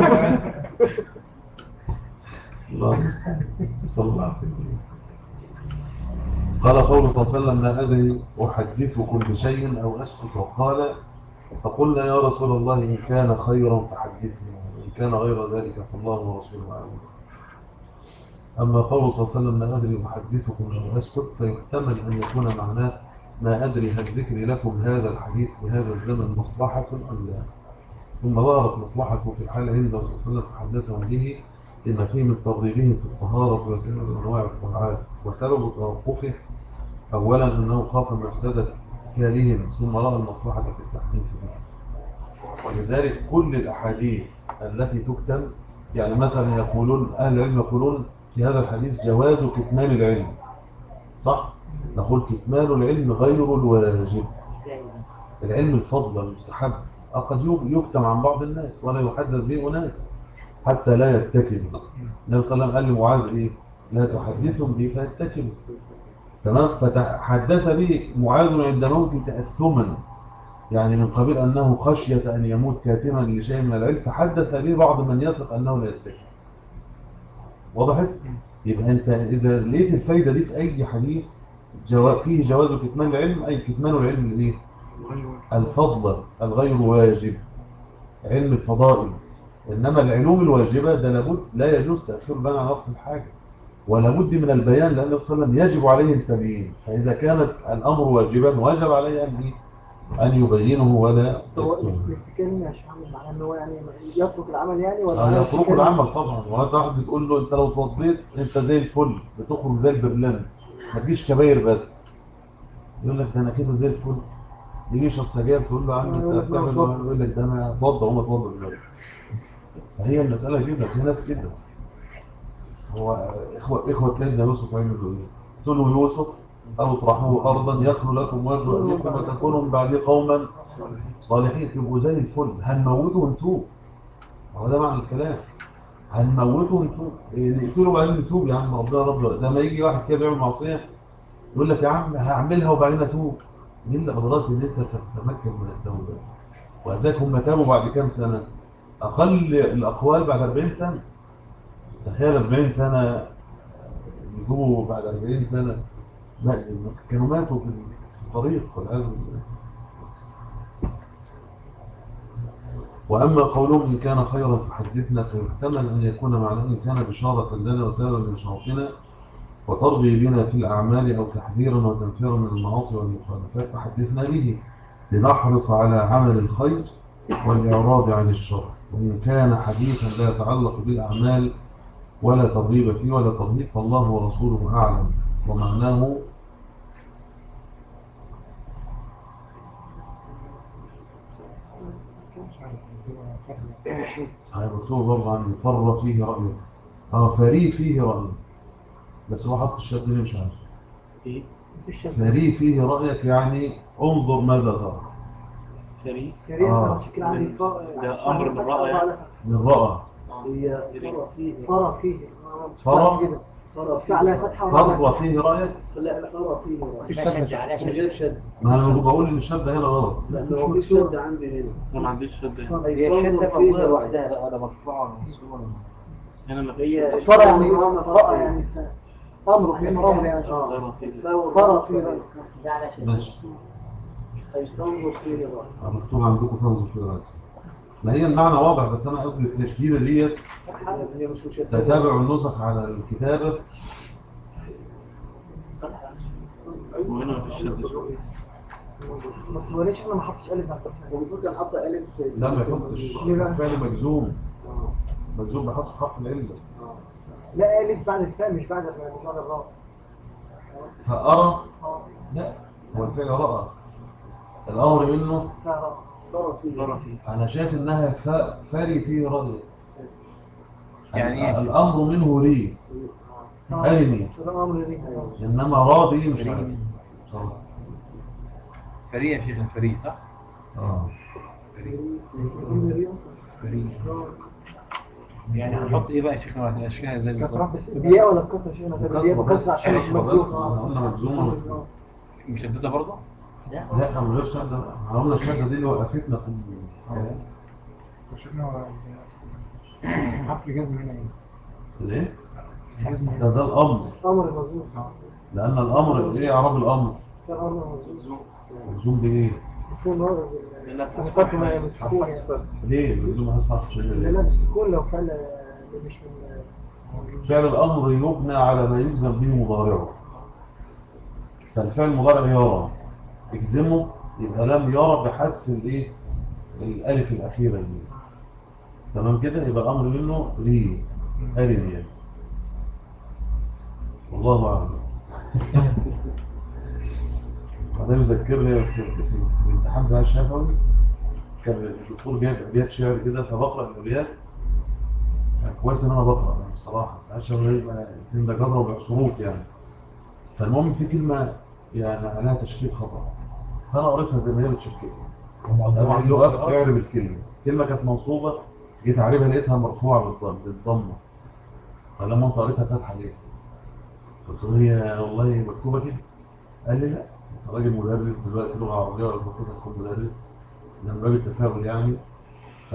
الله المستعان صلى الله عليه وسلم. قال قوله صلى الله عليه وسلم لا أدري أحدثكم بشيء أو أسكت وقال فقلنا يا رسول الله إن كان خيرا فحدثنا وإن كان غير ذلك فالله ورسوله أعلم. أما قوله صلى الله عليه وسلم لا أدري أحدثكم أو أسكت فيحتمل أن يكون معناه ما أدري هل ذكري لكم هذا الحديث في هذا الزمن مصلحة أم لا. ثم ظهرت مصلحته في الحال عنده صلى الله عليه وسلم فحدثهم به لما فيه من ترغيبه في الطهارة وسائر أنواع الطاعات وسبب توقفه أولا أنه خاف مفسدة كالهم ثم رأى المصلحة في التحديث به. ولذلك كل الأحاديث التي تكتم يعني مثلا يقولون أهل العلم يقولون في هذا الحديث جواز كتمان العلم صح؟ نقول كتمان العلم غير الواجب. العلم الفضل المستحب قد يكتم عن بعض الناس ولا يحدث به أناس حتى لا يتكلوا. النبي صلى الله عليه وسلم قال لمعاذ إيه؟ لا تحدثهم به فيتكلوا. تمام. فتحدث به معاذ عند موته تأثما يعني من قبيل أنه خشية أن يموت كاتما لشيء من العلم فحدث به بعض من يثق أنه لا يتكل. وضحت؟ يبقى أنت إذا لقيت الفايدة دي في أي حديث جوا... فيه جواز كتمان العلم، أي كتمان العلم الإيه؟ الفضل الغير واجب، علم الفضائل. إنما العلوم الواجبة ده لابد لا يجوز تأخير البيان عن وقت الحاجة، ولا بد من البيان، لأن النبي صلى الله عليه وسلم يجب عليه التبيين، فإذا كانت الأمر واجبا وجب عليه أن إيه؟ أن يبينه ولا هو يكتمه. الاستكانة يا شيخ محمد معناه ان هو يعني يترك العمل يعني ولا آه، معناه يترك الاستكانة؟ العمل طبعا. وانت واحد بتقول له انت لو اتوضيت انت زي الفل، بتخرج زي البرلمان، ما تجيش كباير بس. يقول لك ده انا كده زي الفل. يجي يشرب سجاير تقول له يا عم انت يقول لك لا بتعمل اتوضى. إيه؟ يقول لك ده انا اتوضى وما اتوضى دلوقتي. فهي المساله كده، في ناس كده. هو اخوه اخوه سيدنا يوسف عملوا ايه؟ قتلوا يوسف او اطرحوه ارضا يخلو لكم وجه ابيكم وتكونوا من بعده قوما صالحين، تبقوا زي الفل. هنموته ونتوب، هو ده معنى الكلام. هنموته ونتوب، إيه، نقتله وبعدين نتوب يا عم، ربنا رب. زي ما يجي واحد كده بيعمل معصيه يقول لك يا عم هعملها وبعدين اتوب. مين اللي ادراك ان انت ستتمكن من التوبه؟ وذاك هم تابوا بعد كام سنه؟ اقل الاقوال بعد أربعين سنه. تخيل أربعين سنه يتوبوا بعد أربعين سنه. لا كانوا ماتوا في الطريق والعياذ بالله. واما قولهم ان كان خيرا فحدثنا، فيحتمل ان يكون معناه ان كان بشاره لنا وسببا من شرفنا وترغي بنا في الأعمال أو تحذيرا وتنفيرا من المعاصي والمخالفات، فحدثنا به لنحرص على عمل الخير والإعراض عن الشر. وإن كان حديثا لا يتعلق بالأعمال ولا ترغيب فيه ولا ترهيب فالله ورسوله أعلم. ومعناه على الرسول برضه عن فر فيه رأيه، اه فري فيه رأيه، بس هو حط الشد ليه مش عارف. ايه فري فيه رأيك يعني انظر ماذا ترى. فريق يا ريت آه. انا شكل عندي فرق ده أمر من رأى يعني. من رأى هي فرع فيه فرق فيه فرق كده فرع في عليها فيه فتحة فر وعليها فيه رأيك. لا فرع فيه مفيش ما شد شد على من شد. غير شد. ما انا بقول ان الشد هنا غلط. لأنه هو في شد عندي هنا. أنا ما عنديش شد هنا. هي أي الشدة فانظر فيه موجودة رأيك. لوحدها بقى ولا مرفوعة ولا منصوبة؟ هنا ما فيش هي شد. فرق يعني فرع فرق يعني امر في امر يعني اه فرع فرق فيه رأي. ده على شد. ماشي. أي فانظر فيه رأيك. مكتوب عندكم تنظر في رأسي. ما هي المعنى واضح، بس انا قصدي التشديده ديت هي مش مشددة. تتابع النسخ على الكتابه. وهنا ما فيش شد. بس هو ليش انا ما حطش الف على الفتحة؟ المفروض كان حاطط ألف في لا ما يحطش ليه بقى؟ فعل مجزوم، اه مجزوم بحسب حرف العله. اه لا الف بعد الفاء مش بعد مش بعد الراء. فأرى اه لا، هو الفعل رأى، الأمر منه. لا راء. فرع فيه فرع فيه. أنا شايف إنها ف- فاري فيه رأي. يعني إيه؟ الأمر منه لي أرمي، ده امر ليه. إنما راضي مش عارف. صح. فريق يا شيخ، الفريق صح؟ اه يعني هنحط ايه بقى يا شيخ؟ ما هتبقاش فيها ازاي بالظبط؟ كسرات بس بياء ولا بكسر شيء انا بكسرة بياء بس. بكسر عشان مش بكسرة مجزوم بس. احنا قلنا مجزوم ومجزوم. مشدده برضه؟ لا من غير شدة بقى. احنا قلنا الشدة دي اللي وقفتنا في الكلام. وشفنا حرف الجزم هنا ايه؟ ليه؟ الجزم ده ده الأمر، امر مجزوم. لأن الأمر إيه إعراب الأمر؟ كان امر مجزوم. مجزوم بإيه؟ يكون امر بالسكون ما بالسكون يعني. ليه؟ مجزوم حسب حرف الشدة لا ليه؟ بالسكون لو فعل مش من فعل الأمر يبنى على ما يلزم به مضارعه. فالفعل المضارع يرى يجزمه، يبقى لم يرى بحذف الايه؟ الألف الأخيرة دي. تمام كده؟ يبقى الأمر منه ليه؟ أرمي يعني. والله أعلم. وده يذكرني في في- في الامتحان بتاع الشفوي، كان الدكتور جايب أبيات شعر كده فبقرأ الأبيات. كان كويس إن أنا بقرأ يعني بصراحة، عشان يبقى كان ده جرب بحروف يعني. فالمهم في كلمة يعني عليها تشكيل خطأ، فأنا قريتها زي ما هي بتشكل. أنا اللي وقف اعرب الكلمة، الكلمة كانت منصوبة، جيت أعربها لقيتها مرفوعة بالضم بالضمة. فلما أنت قريتها فتحة ليه؟ قلت له هي والله مكتوبة كده. قال لي لا، أنت راجل مدرس دلوقتي لغة عربية ولا المفروض تكون مدرس، ده من باب التفاؤل يعني. ف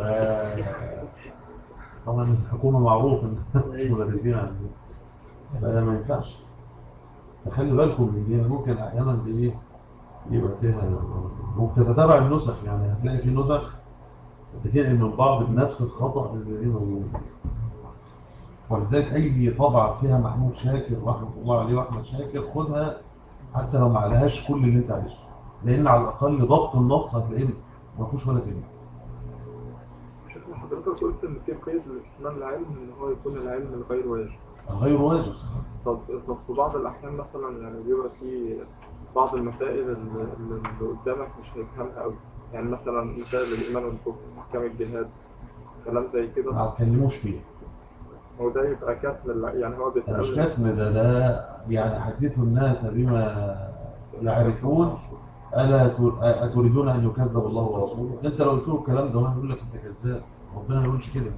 طبعا الحكومة معروف إن مدرسين عندنا، فده ما ينفعش. فخلي بالكم من دي، ممكن احيانا بايه يبقى فيها، وبتتتابع النسخ، يعني هتلاقي في نسخ بتنقل من بعض بنفس الخطأ اللي موجود. ولذلك اي طبعة فيها محمود شاكر رحمه الله عليه واحمد شاكر خدها، حتى لو ما عليهاش كل اللي انت عايزه، لان على الاقل ضبط النص هتلاقيه ما فيهوش ولا كلمه. شكل حضرتك قلت إن في قيد لاكتمال العلم إن هو يكون العلم الغير واجب. غير واجب. طب طب في بعض الأحيان مثلا يعني بيبقى في بعض المسائل اللي اللي قدامك مش هيفهمها أوي، يعني مثلا مسائل الإيمان والكفر، أحكام الجهاد، كلام زي كده. ما اتكلموش فيه. هو ده يبقى كتم الع- يعني هو ده مش بيسألني. كتم، ده ده يعني حدث الناس بما يعرفون. ألا ت- أتريدون أن يكذب الله ورسوله؟ أنت لو قلت له الكلام ده هو يقول لك أنت كذاب، ربنا ما يقولش كده.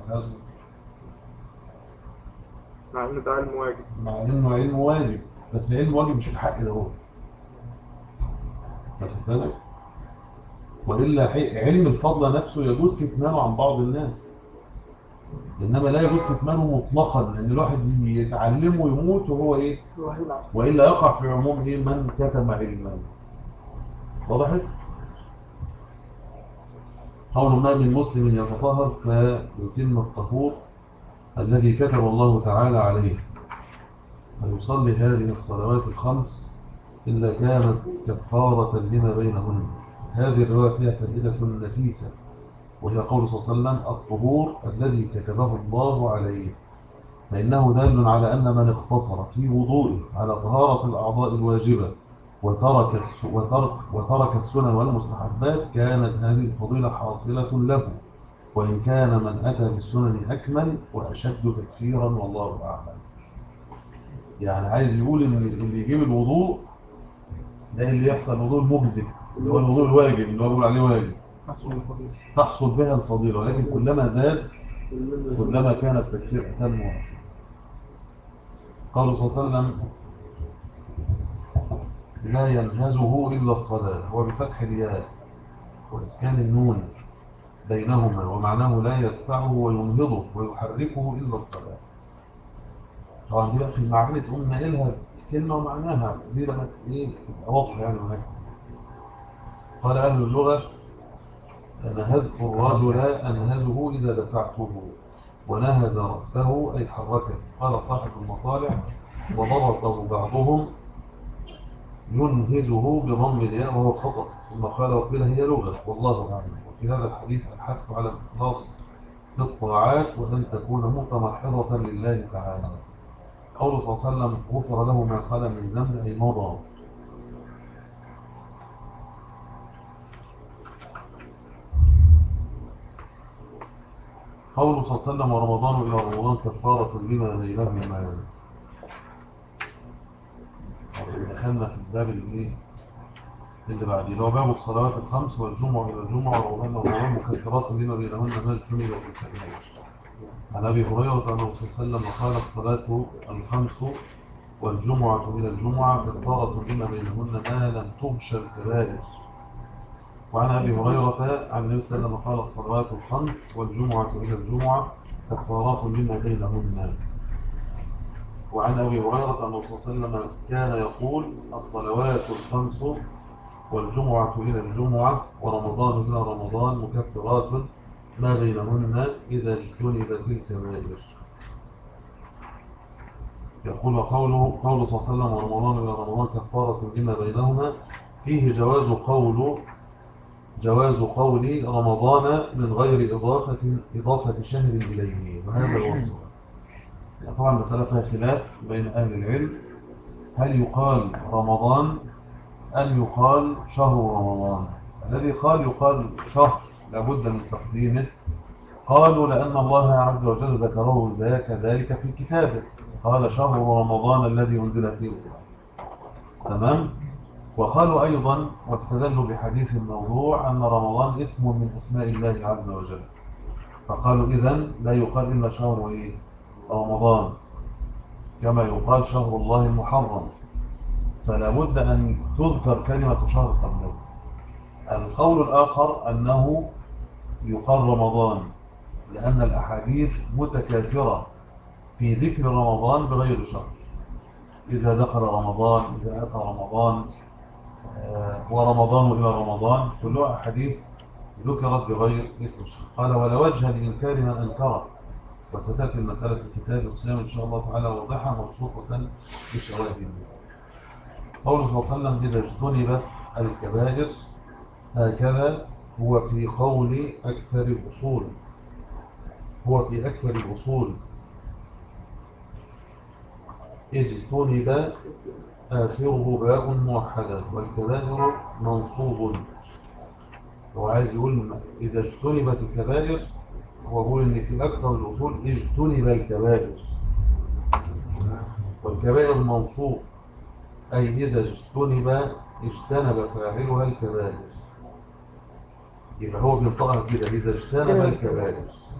مع إن ده علم واجب. مع إنه علم واجب، بس علم واجب مش الحق ده هو. واخد بالك؟ وإلا حي- علم الفضل نفسه يجوز كتمانه عن بعض الناس، إنما لا يجوز كتمانه مطلقا، لأن الواحد يتعلمه ويموت وهو إيه، وإلا يقع في عموم إيه من كتم علما. وضحت؟ قول ما من مسلم يتطهر فيتم الطهور الذي كتب الله تعالى عليه فيصلي هذه الصلوات الخمس إلا كانت كفارة لما بينهن. هذه الرواية فيها فائدة نفيسة، وهي قول صلى الله عليه وسلم الطهور الذي كتبه الله عليه، فإنه دال على أن من اقتصر في وضوئه على طهارة الأعضاء الواجبة وترك وترك وترك السنن والمستحبات كانت هذه الفضيلة حاصلة له، وإن كان من أتى بالسنن أكمل وأشد تكفيرا، والله أعلم. يعني عايز يقول إن اللي يجيب الوضوء ده اللي يحصل الوضوء المجزئ، اللي هو الوضوء الواجب اللي هو بيقول عليه واجب، تحصل بها الفضيلة، ولكن كلما زاد كلما كان التكفير أتم وأشد. قال صلى الله عليه وسلم لا ينهزه إلا الصلاة، هو بفتح الياء وإسكان النون بينهما، ومعناه لا يدفعه وينهضه ويحركه إلا الصلاة. طبعا دي بقى في المعاني تقوم ناقلها كلمة ومعناها دي بقى ايه تبقى واضحة يعني وهكذا. قال أهل اللغة نهزت الرجل أنهزه إذا دفعته، ونهز رأسه أي حركه. قال صاحب المطالع وضبطه بعضهم ينهزه بضم الياء وهو خطأ، ثم قال وقيل هي لغة والله أعلم. وفي هذا الحديث الحث على الإخلاص للطاعات وأن تكون متمحضة لله تعالى. قول صلى الله عليه وسلم غفر له ما قال من ذنب أي مضى. قول صلى الله عليه وسلم ورمضان إلى رمضان كفارة لما بينهما. دخلنا في الباب اللي اللي بعديه لو باب الصلوات الخمس والجمعة إلى الجمعة ورمضان إلى رمضان مكفرات لما بينهن ما اجتنب الكبائر. عن أبي هريرة أنه صلى الله عليه وسلم قال الصلاة الخمس والجمعة إلى الجمعة كفارة لما بينهن ما لم تغش الكبائر. وعن أبي هريرة عن النبي صلى الله عليه وسلم قال الصلوات الخمس والجمعة إلى الجمعة كفارات لما بينهن. وعن أبي هريرة أنه صلى الله عليه وسلم كان يقول الصلوات الخمس والجمعة إلى الجمعة ورمضان إلى رمضان مكفرات ما بينهن إذا اجتنبت الكبائر. يقول قوله قول صلى الله عليه وسلم ورمضان إلى رمضان كفارة لما بينهما فيه جواز قول جواز قول رمضان من غير إضافة إضافة شهر إليه، وهذا الوصف. يعني طبعا مسألة فيها خلاف بين أهل العلم، هل يقال رمضان أم يقال شهر رمضان؟ الذي قال يقال شهر لابد من تقديمه، قالوا لأن الله عز وجل ذكره ذاك ذلك في كتابه، قال شهر رمضان الذي أنزل فيه القرآن. تمام. وقالوا أيضا واستدلوا بحديث الموضوع أن رمضان اسم من أسماء الله عز وجل، فقالوا إذن لا يقال إلا شهر إيه؟ رمضان، كما يقال شهر الله المحرم، فلا بد أن تذكر كلمة شهر قبله. القول الآخر أنه يقال رمضان لأن الأحاديث متكاثرة في ذكر رمضان بغير شهر، إذا دخل رمضان، إذا أتى رمضان، آه، ورمضان إلى رمضان، كلها أحاديث ذكرت بغير اسم. قال ولا وجه لإنكار من أنكره، وستأتي المسألة في كتاب الصيام إن شاء الله تعالى واضحة مبسوطة بشواهد. قوله صلى الله عليه وسلم إذا اجتنبت الكبائر، هكذا هو في قول أكثر الأصول، هو في أكثر الأصول إذ اجتنب آخره باء موحدة والكبائر منصوب. وعايز يقول إذا اجتنبت الكبائر، هو يقول إن في أكثر الأصول اجتنب الكبائر، والكبائر منصوب، أي إذا اجتنب اجتنب فاعلها الكبائر. يبقى هو بينطقها كده إذا اجتنب الكبائر.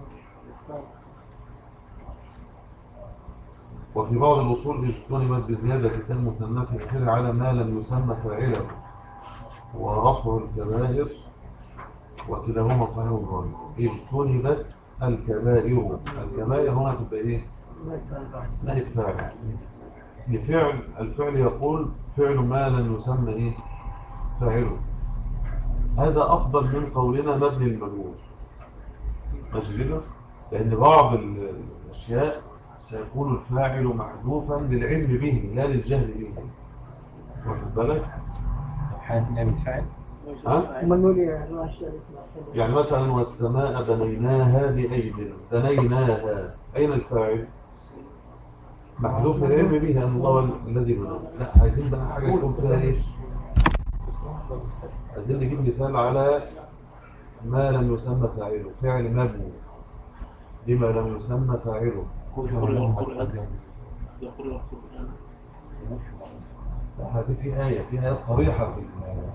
وفي بعض الأصول اجتنبت بزيادة تم مثنى في آخره على ما لم يسمى فاعله ورفع الكبائر، وكلاهما صحيح الظاهر. اجتنبت الكبائر، الكبائر هنا تبقى ايه؟ نائب فاعل. لفعل الفعل يقول فعل ما لم يسمى ايه؟ فاعله. هذا أفضل من قولنا مبني المجهول. ماشي كده؟ لأن بعض الأشياء سيكون الفاعل محذوفا للعلم به لا للجهل به. واخد بالك؟ حالة نائب الفاعل. ها؟ امال نقول ايه انواع الشيء؟ يعني مثلا والسماء بنيناها بأيد، بنيناها، أين الفاعل؟ محذوف للعلم به أن الله الذي بنى. لا، عايزين بقى حاجة يكون فيها ايش؟ عايزين نجيب مثال على ما لم يسمى فاعله، فعل مبني لما لم يسمى فاعله. يقول القرآن يقول القرآن هذه في آية، في آيات صريحة في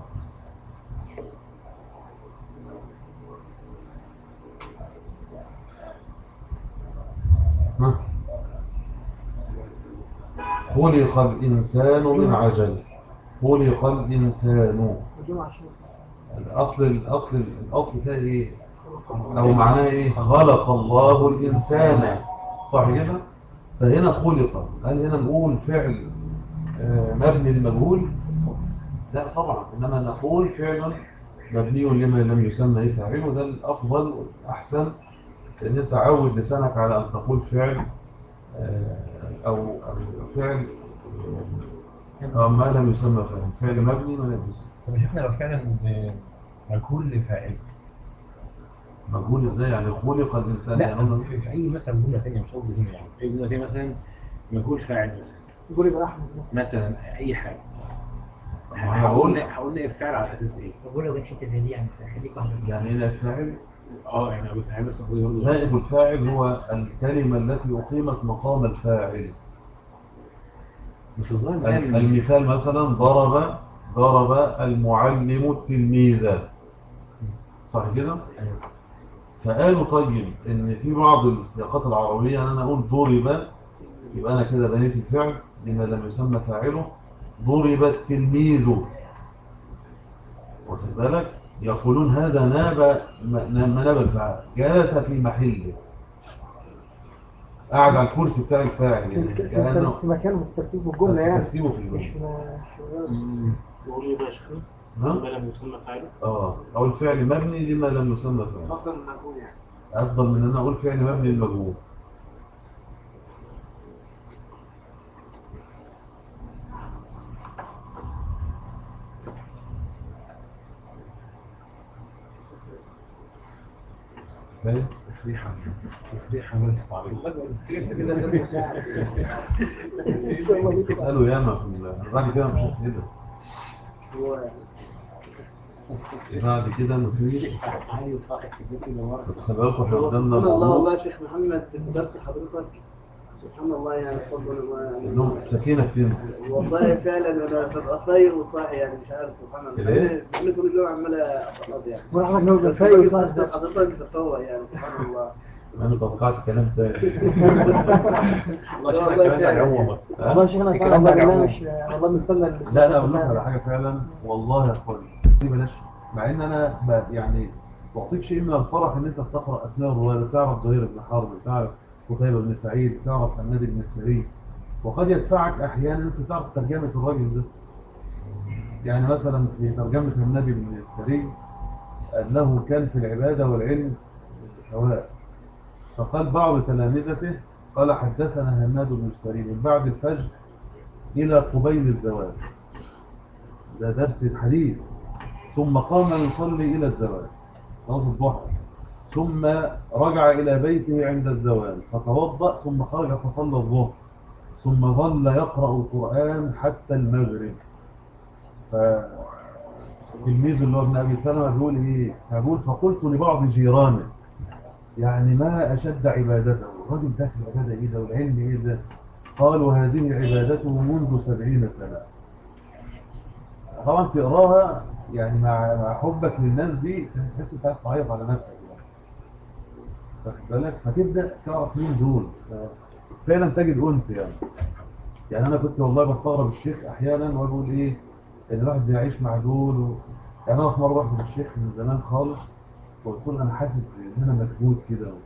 ها؟ خلق الإنسان من عجل، خلق الإنسان. الأصل الأصل الأصل فيها إيه؟ أو معناه إيه؟ خلق الله الإنسان، صح كده؟ فهنا خلق، هل هنا نقول فعل آه، مبني للمجهول؟ لا طبعا، إنما نقول فعل مبني لما لم يسمى إيه فاعله. ده الأفضل والأحسن، لأن أنت عود لسانك على أن تقول فعل آه، أو أو فعل أو ما لم يسمى فعل، فعل مبني ما لم يسمى. طب شفنا لو فعلا مجهول لفاعل، مجهول ازاي؟ يعني خلق الانسان لا يعني في, في اي مثلا جمله ثانيه مش قصدي هنا، يعني في اي جمله ثانيه مثلا مجهول فاعل مثلا يقول يبقى احمد مثلا اي حاجه، انا هقول بقول هقول لك الفعل على اساس ايه؟ بقول لو جت حته زي دي يعني خليك واحد. يعني هنا الفاعل اه يعني ابو فاعل بس بقول برضه نائب الفاعل هو الكلمه التي اقيمت مقام الفاعل. بس الظاهر ده من المثال مثلا ضرب ضرب المعلم التلميذ، صح كده؟ فقالوا طيب ان في بعض السياقات العربيه ان انا اقول ضرب، يبقى انا كده بنيت الفعل لما لم يسمى فاعله، ضرب التلميذ. واخد بالك؟ يقولون هذا ناب مناب الفاعل، جلس في محله، قاعد على الكرسي بتاع الفاعل، يعني كأنه في مكانه في ترتيب الجمله يعني ترتيبه في مش الجمله. يقول إيه بقى شكله ها؟ لما لم يسمى فاعله اه، او الفعل مبني لما لم يسمى فاعل. افضل من اقول يعني. افضل من ان انا اقول فعل مبني للمجهول. فاهم؟ تصريحا تصريحا من التعبير. اساله ياما في ال- بعد كده مش هسأله. هو بعد كده مفيش. عايز صاحب في البيت اللي ورا. خلي بالكم احنا هو قدامنا سبحان الله والله موضوع يا شيخ محمد في درس حضرتك سبحان الله يعني فضل الله يعني انهم السكينه بتنزل. والله فعلا انا ببقى طاير وصاحي يعني مش عارف سبحان الله ليه؟ انا كل يوم عمال اتقاض يعني واحد نقول بس بالفاي باجي وصاحب بس حضرتك تتطوع يعني سبحان الله انا توقعت كلام تاني. والله شكلك الكلام ده هيعوم والله. والله شيخنا فعلا الكلام ده بالله هيعوم. مش والله بنستنى لا لا، اقول لك على حاجه فعلا والله يا اخوان، دي بلاش. مع ان انا ب- يعني تعطيك شيء من الفرح ان انت بتقرا اسماء الرواه، تعرف زهير بن حرب، تعرف قتيبة بن سعيد، تعرف حماد بن السري، وقد يدفعك احيانا انت تعرف ترجمه الراجل ده. يعني مثلا في ترجمه النبي بن السري انه كان في العباده والعلم سواء. فقال بعض تلامذته قال حدثنا هناد بن السري من بعد الفجر الى قبيل الزواج، ده درس الحديث. ثم قام يصلي الى الزواج صلاه الضحى، ثم رجع إلى بيته عند الزوال فتوضأ، ثم خرج فصلى الظهر، ثم ظل يقرأ القرآن حتى المغرب. فالتلميذ اللي هو ابن أبي سلمة بيقول إيه؟ بيقول فقلت لبعض جيرانه يعني ما أشد عبادته، الراجل ده في العبادة إيه ده والعلم إيه ده؟ قالوا هذه عبادته منذ سبعين سنة. طبعا تقراها يعني مع مع حبك للناس دي تحس انت عايز تعيط على نفسك يعني. واخد بالك؟ فتبدا تعرف مين دول، فعلا تجد انس يعني. يعني انا كنت والله بستغرب الشيخ احيانا واقول ايه ان الواحد بيعيش مع دول و... يعني انا في مره رحت للشيخ من زمان خالص وقلت له انا حاسس ان انا مكبوت كده و...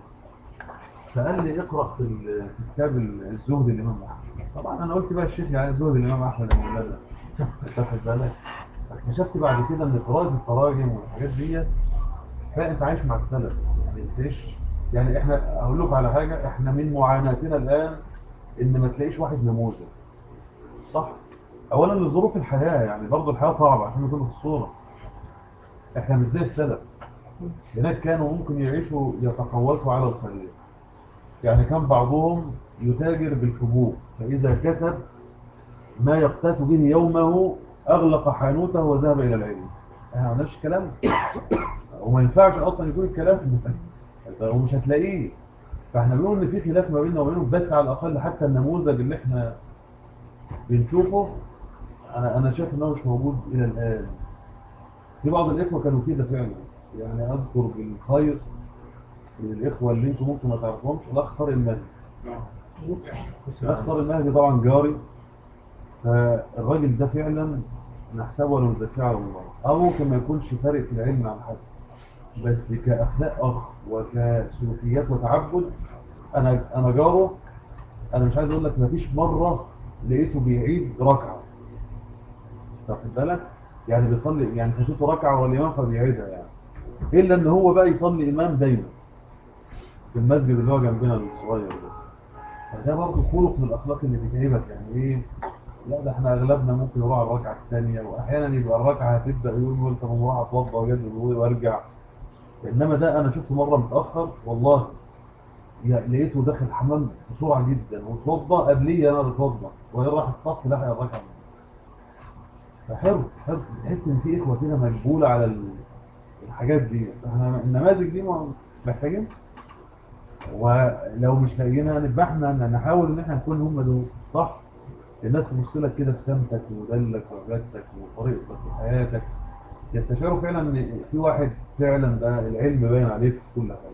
فقال لي اقرا في ال- في كتاب الزهد الامام احمد. طبعا انا قلت بقى الشيخ يعني زهد الامام احمد يا مولانا، تاخد بالك؟ فاكتشفت بعد كده ان قراءه التراجم والحاجات دي فعلا انت عايش مع السلف يعني تعيش. يعني احنا اقول لكم على حاجه، احنا من معاناتنا الان ان ما تلاقيش واحد نموذج صح. اولا لظروف الحياه، يعني برضه الحياه صعبه عشان نكون في الصوره. احنا مش زي السلف، هناك كانوا ممكن يعيشوا يتقوتوا على الخير. يعني كان بعضهم يتاجر بالحبوب، فاذا كسب ما يقتات به يومه اغلق حانوته وذهب الى العلم. احنا ما عندناش الكلام ده. وما ينفعش اصلا يكون الكلام ده ومش هتلاقيه. فاحنا بنقول ان في خلاف ما بيننا وبينهم، بس على الاقل حتى النموذج اللي احنا بنشوفه انا انا شايف ان هو مش موجود الى الان. في بعض الاخوه كانوا كده فعلا. يعني اذكر بالخير من الاخوه اللي انتم ممكن ما تعرفوهمش الاخ طارق المهدي. الاخ طارق المهدي طبعا جاري. فالراجل ده فعلا نحسبه ولا نزكيه على الله، او ممكن ما يكونش فارق في العلم عن حد، بس كاخلاق اخ وكسلوكيات وتعبد انا انا جاره. انا مش عايز اقول لك مفيش مره لقيته بيعيد ركعه، واخد بالك؟ يعني بيصلي يعني فاتته ركعه والامام فبيعيدها يعني، الا ان هو بقى يصلي امام دايما في المسجد اللي هو جنبنا الصغير ده. فده برضه خلق من الاخلاق اللي بتعيبك يعني ايه. لا ده احنا اغلبنا ممكن يروح على الركعه الثانيه، واحيانا يبقى الركعه هتبدا يقول يقول طب انا راح اتوضى واجدد الوضوء وارجع. انما ده انا شفته مره متاخر والله، يا- لقيته داخل الحمام بسرعه جدا واتوضى قبليه انا بتوضى وهي راح الصف لحق الركعه. فحرص حرص تحس ان في اخوه كده مجبوله على ال- الحاجات دي. احنا النماذج دي ما- محتاجين، ولو مش لاقيينها نبقى احنا نحاول ان احنا نكون هم دول صح. الناس تبص لك كده بسمتك ودلك وعبادتك وطريقتك وحياتك، يستشعروا فعلا ان في واحد فعلا ده العلم باين عليه في كل حاجه.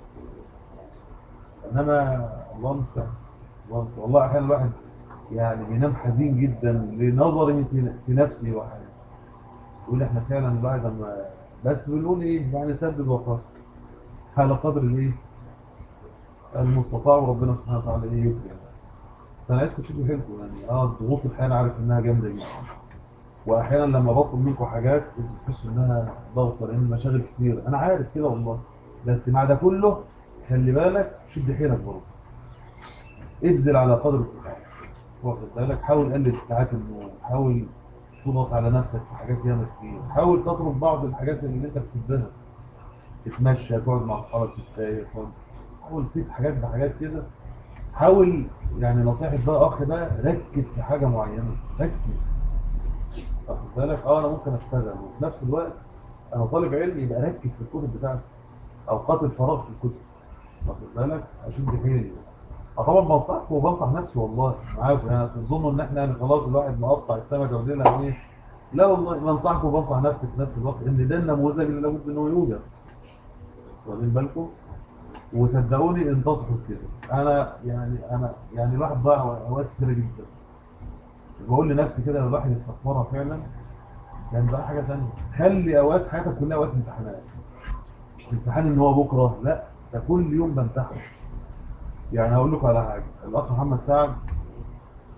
انما الله المستعان. الله المستعان. والله احيانا الواحد يعني بينام حزين جدا لنظره في في نفسه وحياته. يقول احنا فعلا الواحد لما بس بنقول ايه يعني سدد وقت على قدر الايه المستطاع، وربنا سبحانه وتعالى ايه يكرم. فانا عايزكم تشوفوا حيلكم يعني. اه ضغوط الحياه أنا عارف انها جامده جدا، واحيانا لما بطلب منكم حاجات انتوا تحسوا انها ضغطه لان المشاغل كتير، انا عارف كده والله. بس مع ده كله خلي بالك شد حيلك برضه، ابذل على قدر استطاعتك. واخد بالك؟ حاول قلل ساعات النوم، حاول تضغط على نفسك في حاجات ياما كتير، حاول تترك بعض الحاجات اللي انت بتحبها، تتمشى، تقعد مع اصحابك تتسايق، تقعد- حاول تسيب حاجات بحاجات كده. حاول يعني نصيحة بقى اخ بقى ركز في حاجة معينة، ركز. واخد بالك؟ اه انا ممكن اشتغل وفي نفس الوقت انا طالب علم، يبقى ركز في الكتب بتاعتي، اوقات الفراغ في الكتب. واخد بالك؟ اشد حيلي. اه طبعا بنصحكم وبنصح نفسي والله معاكم. يعني تظنوا ان احنا يعني خلاص الواحد مقطع السمكه وديلها ايه؟ لا والله بنصحكم وبنصح نفسي في نفس الوقت ان ده النموذج اللي لابد انه يوجد. واخدين بالكم؟ وصدقوني انتصحوا كده. انا يعني انا يعني الواحد ضيع اوقات كتيره جدا. بقول لنفسي كده لو الواحد استثمرها فعلا كان بقى حاجه ثانيه. خلي اوقات حياتك كلها اوقات امتحانات، مش امتحان ان هو بكره، لا ده كل يوم بمتحن. يعني هقول لكم على حاجه، الاخ محمد سعد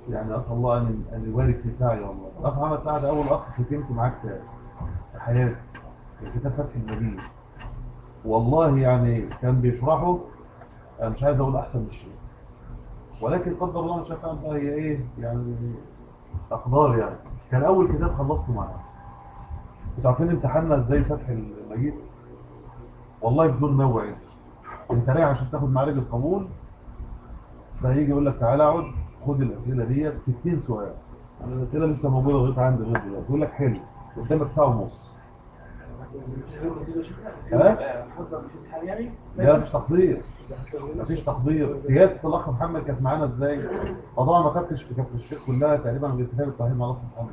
يعني اسال الله ان ان يبارك في سعي. والله الاخ محمد سعد اول اخ ختمت معاك في حياتي في كتاب فتح المجيد. والله يعني كان بيشرحه، انا مش عايز اقول احسن من الشيء، ولكن قدر الله ما شاء فعل بقى، هي ايه يعني اقدار. يعني كان اول كتاب خلصته معاه. انتوا عارفين امتحاننا ازاي فتح المجيد؟ والله بدون موعد، انت رايح عشان تاخد معاه رجل قبول، فهيجي يقول لك تعالى اقعد خد الاسئله ديت ستين سؤال. انا الاسئله لسه موجوده لغايه عندي لغايه دلوقتي. يقول لك حلو قدامك ساعه ونص. ها؟ لا مش تحضير، مفيش تحضير. سياسه الاخ محمد كانت معانا ازاي؟ طبعا ما خدتش في كفر الشيخ كلها تقريبا بالاتفاق التوحيد مع الاخ محمد.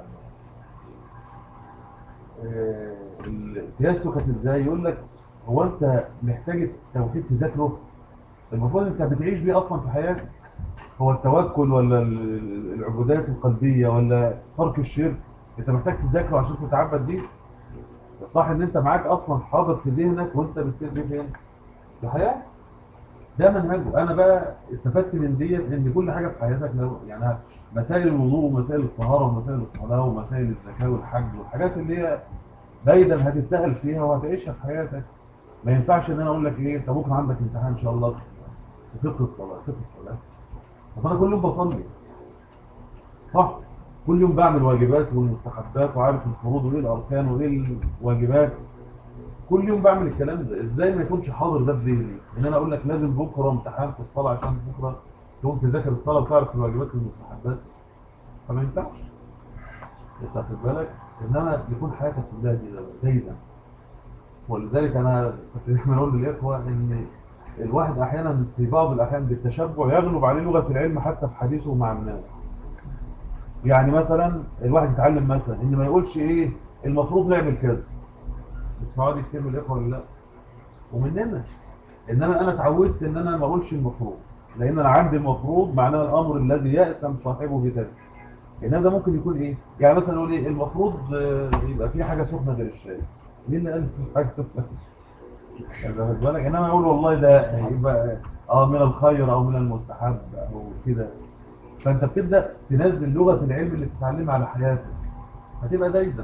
آه، ال- سياسته كانت ازاي؟ يقول لك هو انت محتاج التوحيد تذاكره؟ المفروض انت بتعيش بيه اصلا في حياتك. هو التوكل ولا ال- العبودات القلبيه ولا ترك الشرك انت محتاج تذاكره عشان تتعبد بيه؟ صح ان انت معاك اصلا حاضر في ذهنك وانت بتصير بيه فين؟ في حياتك. ده منهجه. انا بقى استفدت من ديت ان كل حاجه في حياتك لو- يعني مسائل الوضوء ومسائل الطهاره ومسائل الصلاه ومسائل الزكاه والحج والحاجات اللي هي دايما هتتسال فيها وهتعيشها في حياتك. ما ينفعش ان انا اقول لك ايه انت بكره عندك امتحان ان شاء الله في فقه الصلاه. فقه الصلاه طب انا كل يوم بصلي صح، كل يوم بعمل واجبات والمستحبات وعارف الفروض وايه الاركان وايه الواجبات، كل يوم بعمل الكلام ده. ازاي ما يكونش حاضر ده في ذهني ان انا اقول لك لازم بكره امتحان في الصلاه عشان بكره تقوم تذاكر الصلاه وتعرف الواجبات والمستحبات؟ فما ينفعش. انت واخد بالك؟ انما يكون حياتك كلها كده دايما. ولذلك انا كنت دايما اقول للاخوه ان الواحد احيانا في بعض الاحيان بالتشبع يغلب عليه لغه العلم حتى في حديثه مع الناس. يعني مثلا الواحد يتعلم مثلا ان ما يقولش ايه المفروض نعمل كذا. بتسمعوا دي كتير من الاخوه ولا لا؟ ومننا. انما انا اتعودت ان انا ما اقولش المفروض، لان انا عندي المفروض معناه الامر الذي يأثم صاحبه بذلك. انما ده ممكن يكون ايه؟ يعني مثلا نقول ايه المفروض آه، يبقى في حاجه سخنه غير الشاي. مين اللي قال في حاجه سخنه؟ يعني واخد بالك؟ انما اقول والله ده يبقى اه من الخير او من المستحب او كده. فانت بتبدا تنزل لغه العلم اللي بتتعلمها على حياتك، هتبقى دايما.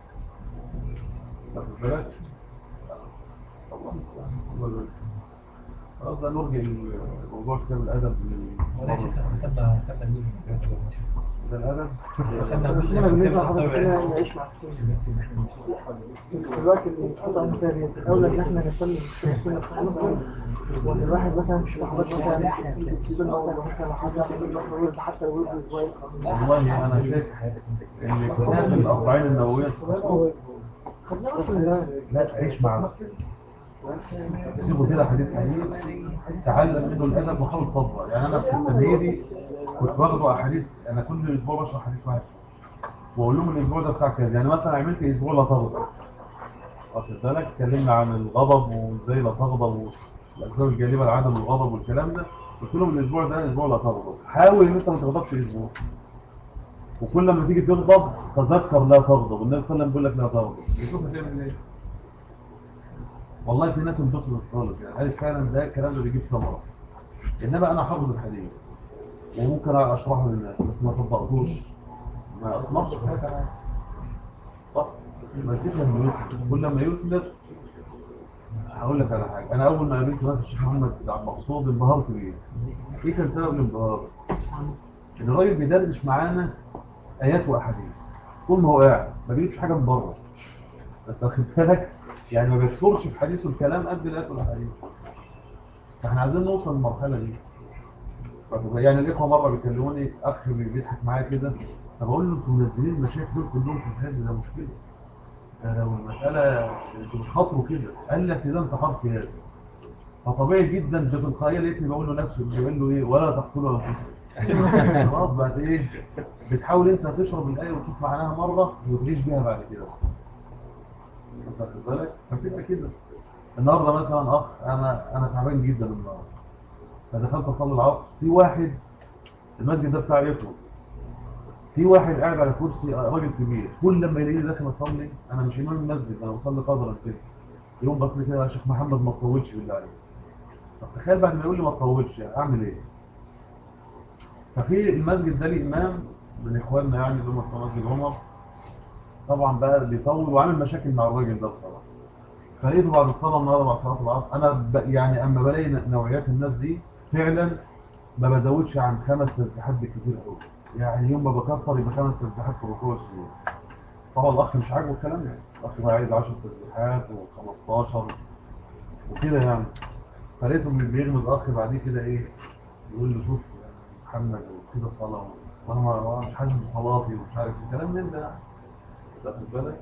واخد بالك؟ الله المستعان. الله يبارك. خلاص ده نرجع الموضوع كتاب الادب ولا للمره. شيخ احنا خدنا خدنا جزء من الجهاز ده ماشي. ده الادب. خدنا جزء احنا من بالنسبه الجهاز لحضرتك كده نعيش مع السنه. في الوقت اللي اتقطع فيه تربية الأولى إن إحنا نسلم السنة بصحيحنا، وإن الواحد مثلا مش محبط مثلا السنة مثلا مثلا حاجة مثلا ورد حتى لو ورد أسبوعي. والله انا شايف ان كتاب الاربعين النوويه خدناه أصلا من زمان. لا تعيش مع سيبه كده حديث حديث، تعلم منه الادب وحاول تطبق. يعني انا في تمهيدي كنت باخده احاديث، انا كل اسبوع بشرح حديث واحد واقول لهم الاسبوع ده بتاع كذا. يعني مثلا عملت اسبوع لا تغضب، واخد بالك؟ اتكلمنا عن الغضب وازاي لا تغضب والاسباب الجالبه لعدم الغضب والكلام ده. قلت لهم الاسبوع ده اسبوع لا تغضب، حاول ان انت ما تغضبش اسبوع، وكل لما تيجي تغضب تذكر لا تغضب. النبي صلى الله عليه وسلم بيقول لك لا تغضب. يشوف هتعمل ايه. والله في ناس انبسطت خالص، يعني قالت فعلا ده الكلام ده بيجيب ثمره. انما انا حافظ الحديث وممكن اشرحه للناس بس ما طبقتوش، ما اطمرش في حاجه معايا. صح؟ ما فيش لما يثمر، كل ما يثمر. هقول لك على حاجه، انا اول ما قابلت مثلا الشيخ محمد عبد المقصود انبهرت بيه. ايه كان سبب الانبهار؟ ان الراجل بيدردش معانا ايات واحاديث طول ما هو قاعد، ما بيجيبش حاجه من بره. انت واخد بالك؟ يعني ما بيذكرش في حديثه الكلام قد الايات والاحاديث. فاحنا عايزين نوصل للمرحله دي. يعني الاخوه مره بيكلموني اخ بيضحك معايا كده، فبقول له انتوا منزلين المشايخ دول كلهم في الحزب، ده مشكله. ده لو المساله انتوا بتخاطروا كده. قال لي يا سيدي انت حرف سياسي. فطبيعي جدا بتلقائيه لقيتني بقول له نفسه بيقول له ايه ولا تقتلوا انفسكم. خلاص بقت ايه؟ بتحاول انت تشرب الايه وتشوف معناها مره وتعيش بيها بعد كده. انت واخد بالك؟ فبتبقى كده. النهارده مثلا اخ انا انا تعبان جدا النهارده، فدخلت اصلي العصر، في واحد المسجد ده بتاع يطلب، في واحد قاعد على كرسي راجل كبير، كل لما يلاقيني داخل اصلي، انا مش امام المسجد انا بصلي قدرا كده، يقوم بص لي كده يا شيخ محمد ما تطولش بالله عليك. طب تخيل بعد ما يقول لي ما تطولش اعمل ايه؟ ففي المسجد ده ليه امام من اخواننا يعني اللي هم في مسجد عمر، طبعا بقى بيطول وعامل مشاكل مع الراجل ده بصراحه. فلقيته بعد الصلاه النهارده بعد صلاه العصر، انا ب... يعني اما بلاقي نوعيات الناس دي فعلا ما بزودش عن خمس تسبيحات بالكتير قوي، يعني يوم ما بكفر يبقى خمس تسبيحات في الركوع والسجود. طبعا الاخ مش عاجبه الكلام ده، الاخ بقى عايز عشر تسبيحات وخمستاشر وكده يعني. فلقيته بيغمز اخ بعديه كده ايه، يقول له شوف يا محمد وكده صلاه وانا ما- مش حاسس بصلاتي ومش عارف الكلام من ده، واخد بالك.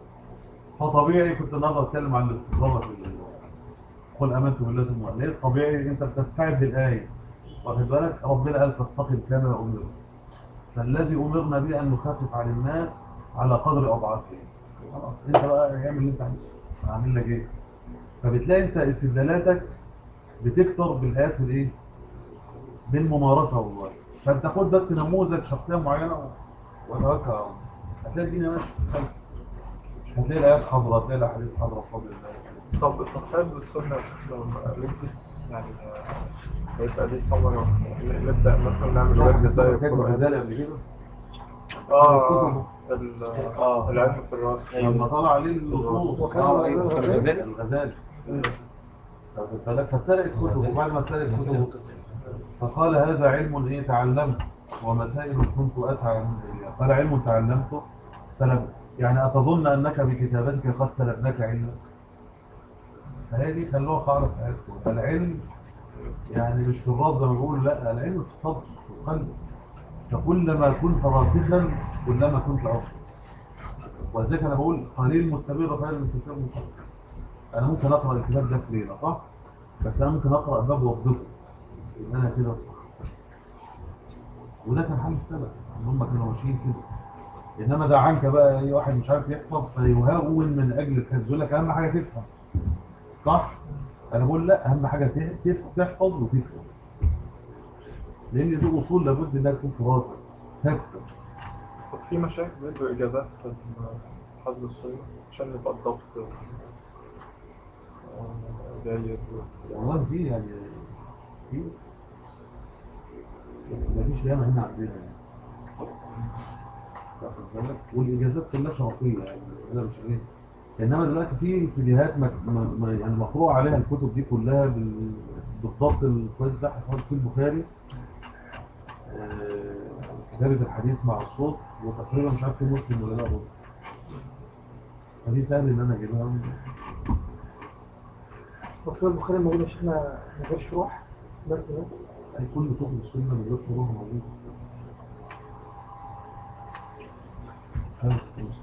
فطبيعي كنت النهارده اتكلم عن الاستقامه في ال- قل امنت بالله ثم أؤمن. ليه طبيعي انت بتستعد بالايه، واخد بالك. ربنا قال فاستقم كما امرت، فالذي امرنا به ان نخفف عن الناس على قدر اضعافهم. خلاص انت بقى اعمل اللي انت عايزه، اعمل لك ايه. فبتلاقي انت استدلالاتك بتكتر بالايات والايه، بالممارسه والله. فانت خد بس نموذج شخصيه معينه وتوكل على الله، هتلاقي الدنيا ماشيه. مش هتلاقي الايات حاضره، هتلاقي الاحاديث حاضره بفضل الله. طب التصحيح بالسنة لو نكتب يعني آه، يبقى دي ثمرة ن- نبدأ مثلا نعمل ورد زي كاتب القرآن. الغزالي قبل كده اه ال- آه. العلم في الرأس. لما طلع عليه النصوص وكان اه الغزالي ايوه الغزالي. الغزالي واخد بالك. فسرق كتبه، وبعد ما سرق كتبه فقال هذا علم ايه تعلمت ومسائل كنت اسعى من اياه. قال علم تعلمته سلب، يعني اتظن انك بكتابتك قد سلبناك علما. فهي دي خلوها قاعده في حياتكم. العلم يعني مش في الراس زي ما بيقولوا، لا العلم في الصدر في القلب. فكلما كنت راسخا كلما كنت افضل. ولذلك انا بقول قليل مستمر خير من كثير منقطع. انا ممكن اقرا الكتاب ده في ليله صح، بس انا ممكن اقرا باب وابدكه يبقى انا كده صح. وده كان حال السلف ان هم كانوا ماشيين كده. انما ده عنك بقى اي واحد مش عارف يحفظ فيهاون من اجل الحفظ، يقول لك اهم حاجه تفهم صح. انا بقول لا، اهم حاجه ت- تف- تحفظ وتفهم، لان دي اصول لابد انها تكون في راسك ثابته. طب في مشايخ بيدوا إجازات في حفظ السنة عشان يبقى الضبط آه، جيد. والله في يعني في، بس مفيش ياما هنا عندنا يعني، واخد بالك. والاجازات كلها شرطيه يعني انا مش ايه. انما دلوقتي في اتجاهات مك... م... م- يعني مقروء عليها الكتب دي كلها بال... بالضبط الكويس ده حفظ في البخاري، آه... كتابه الحديث مع الصوت، وتقريبا مش عارف في مسلم ولا لا برضه. فدي سهل ان انا اجيبها من... دكتور البخاري موجود يا شيخنا من غير شروح بس بس أي كل كتب السنه من غير شروح موجوده.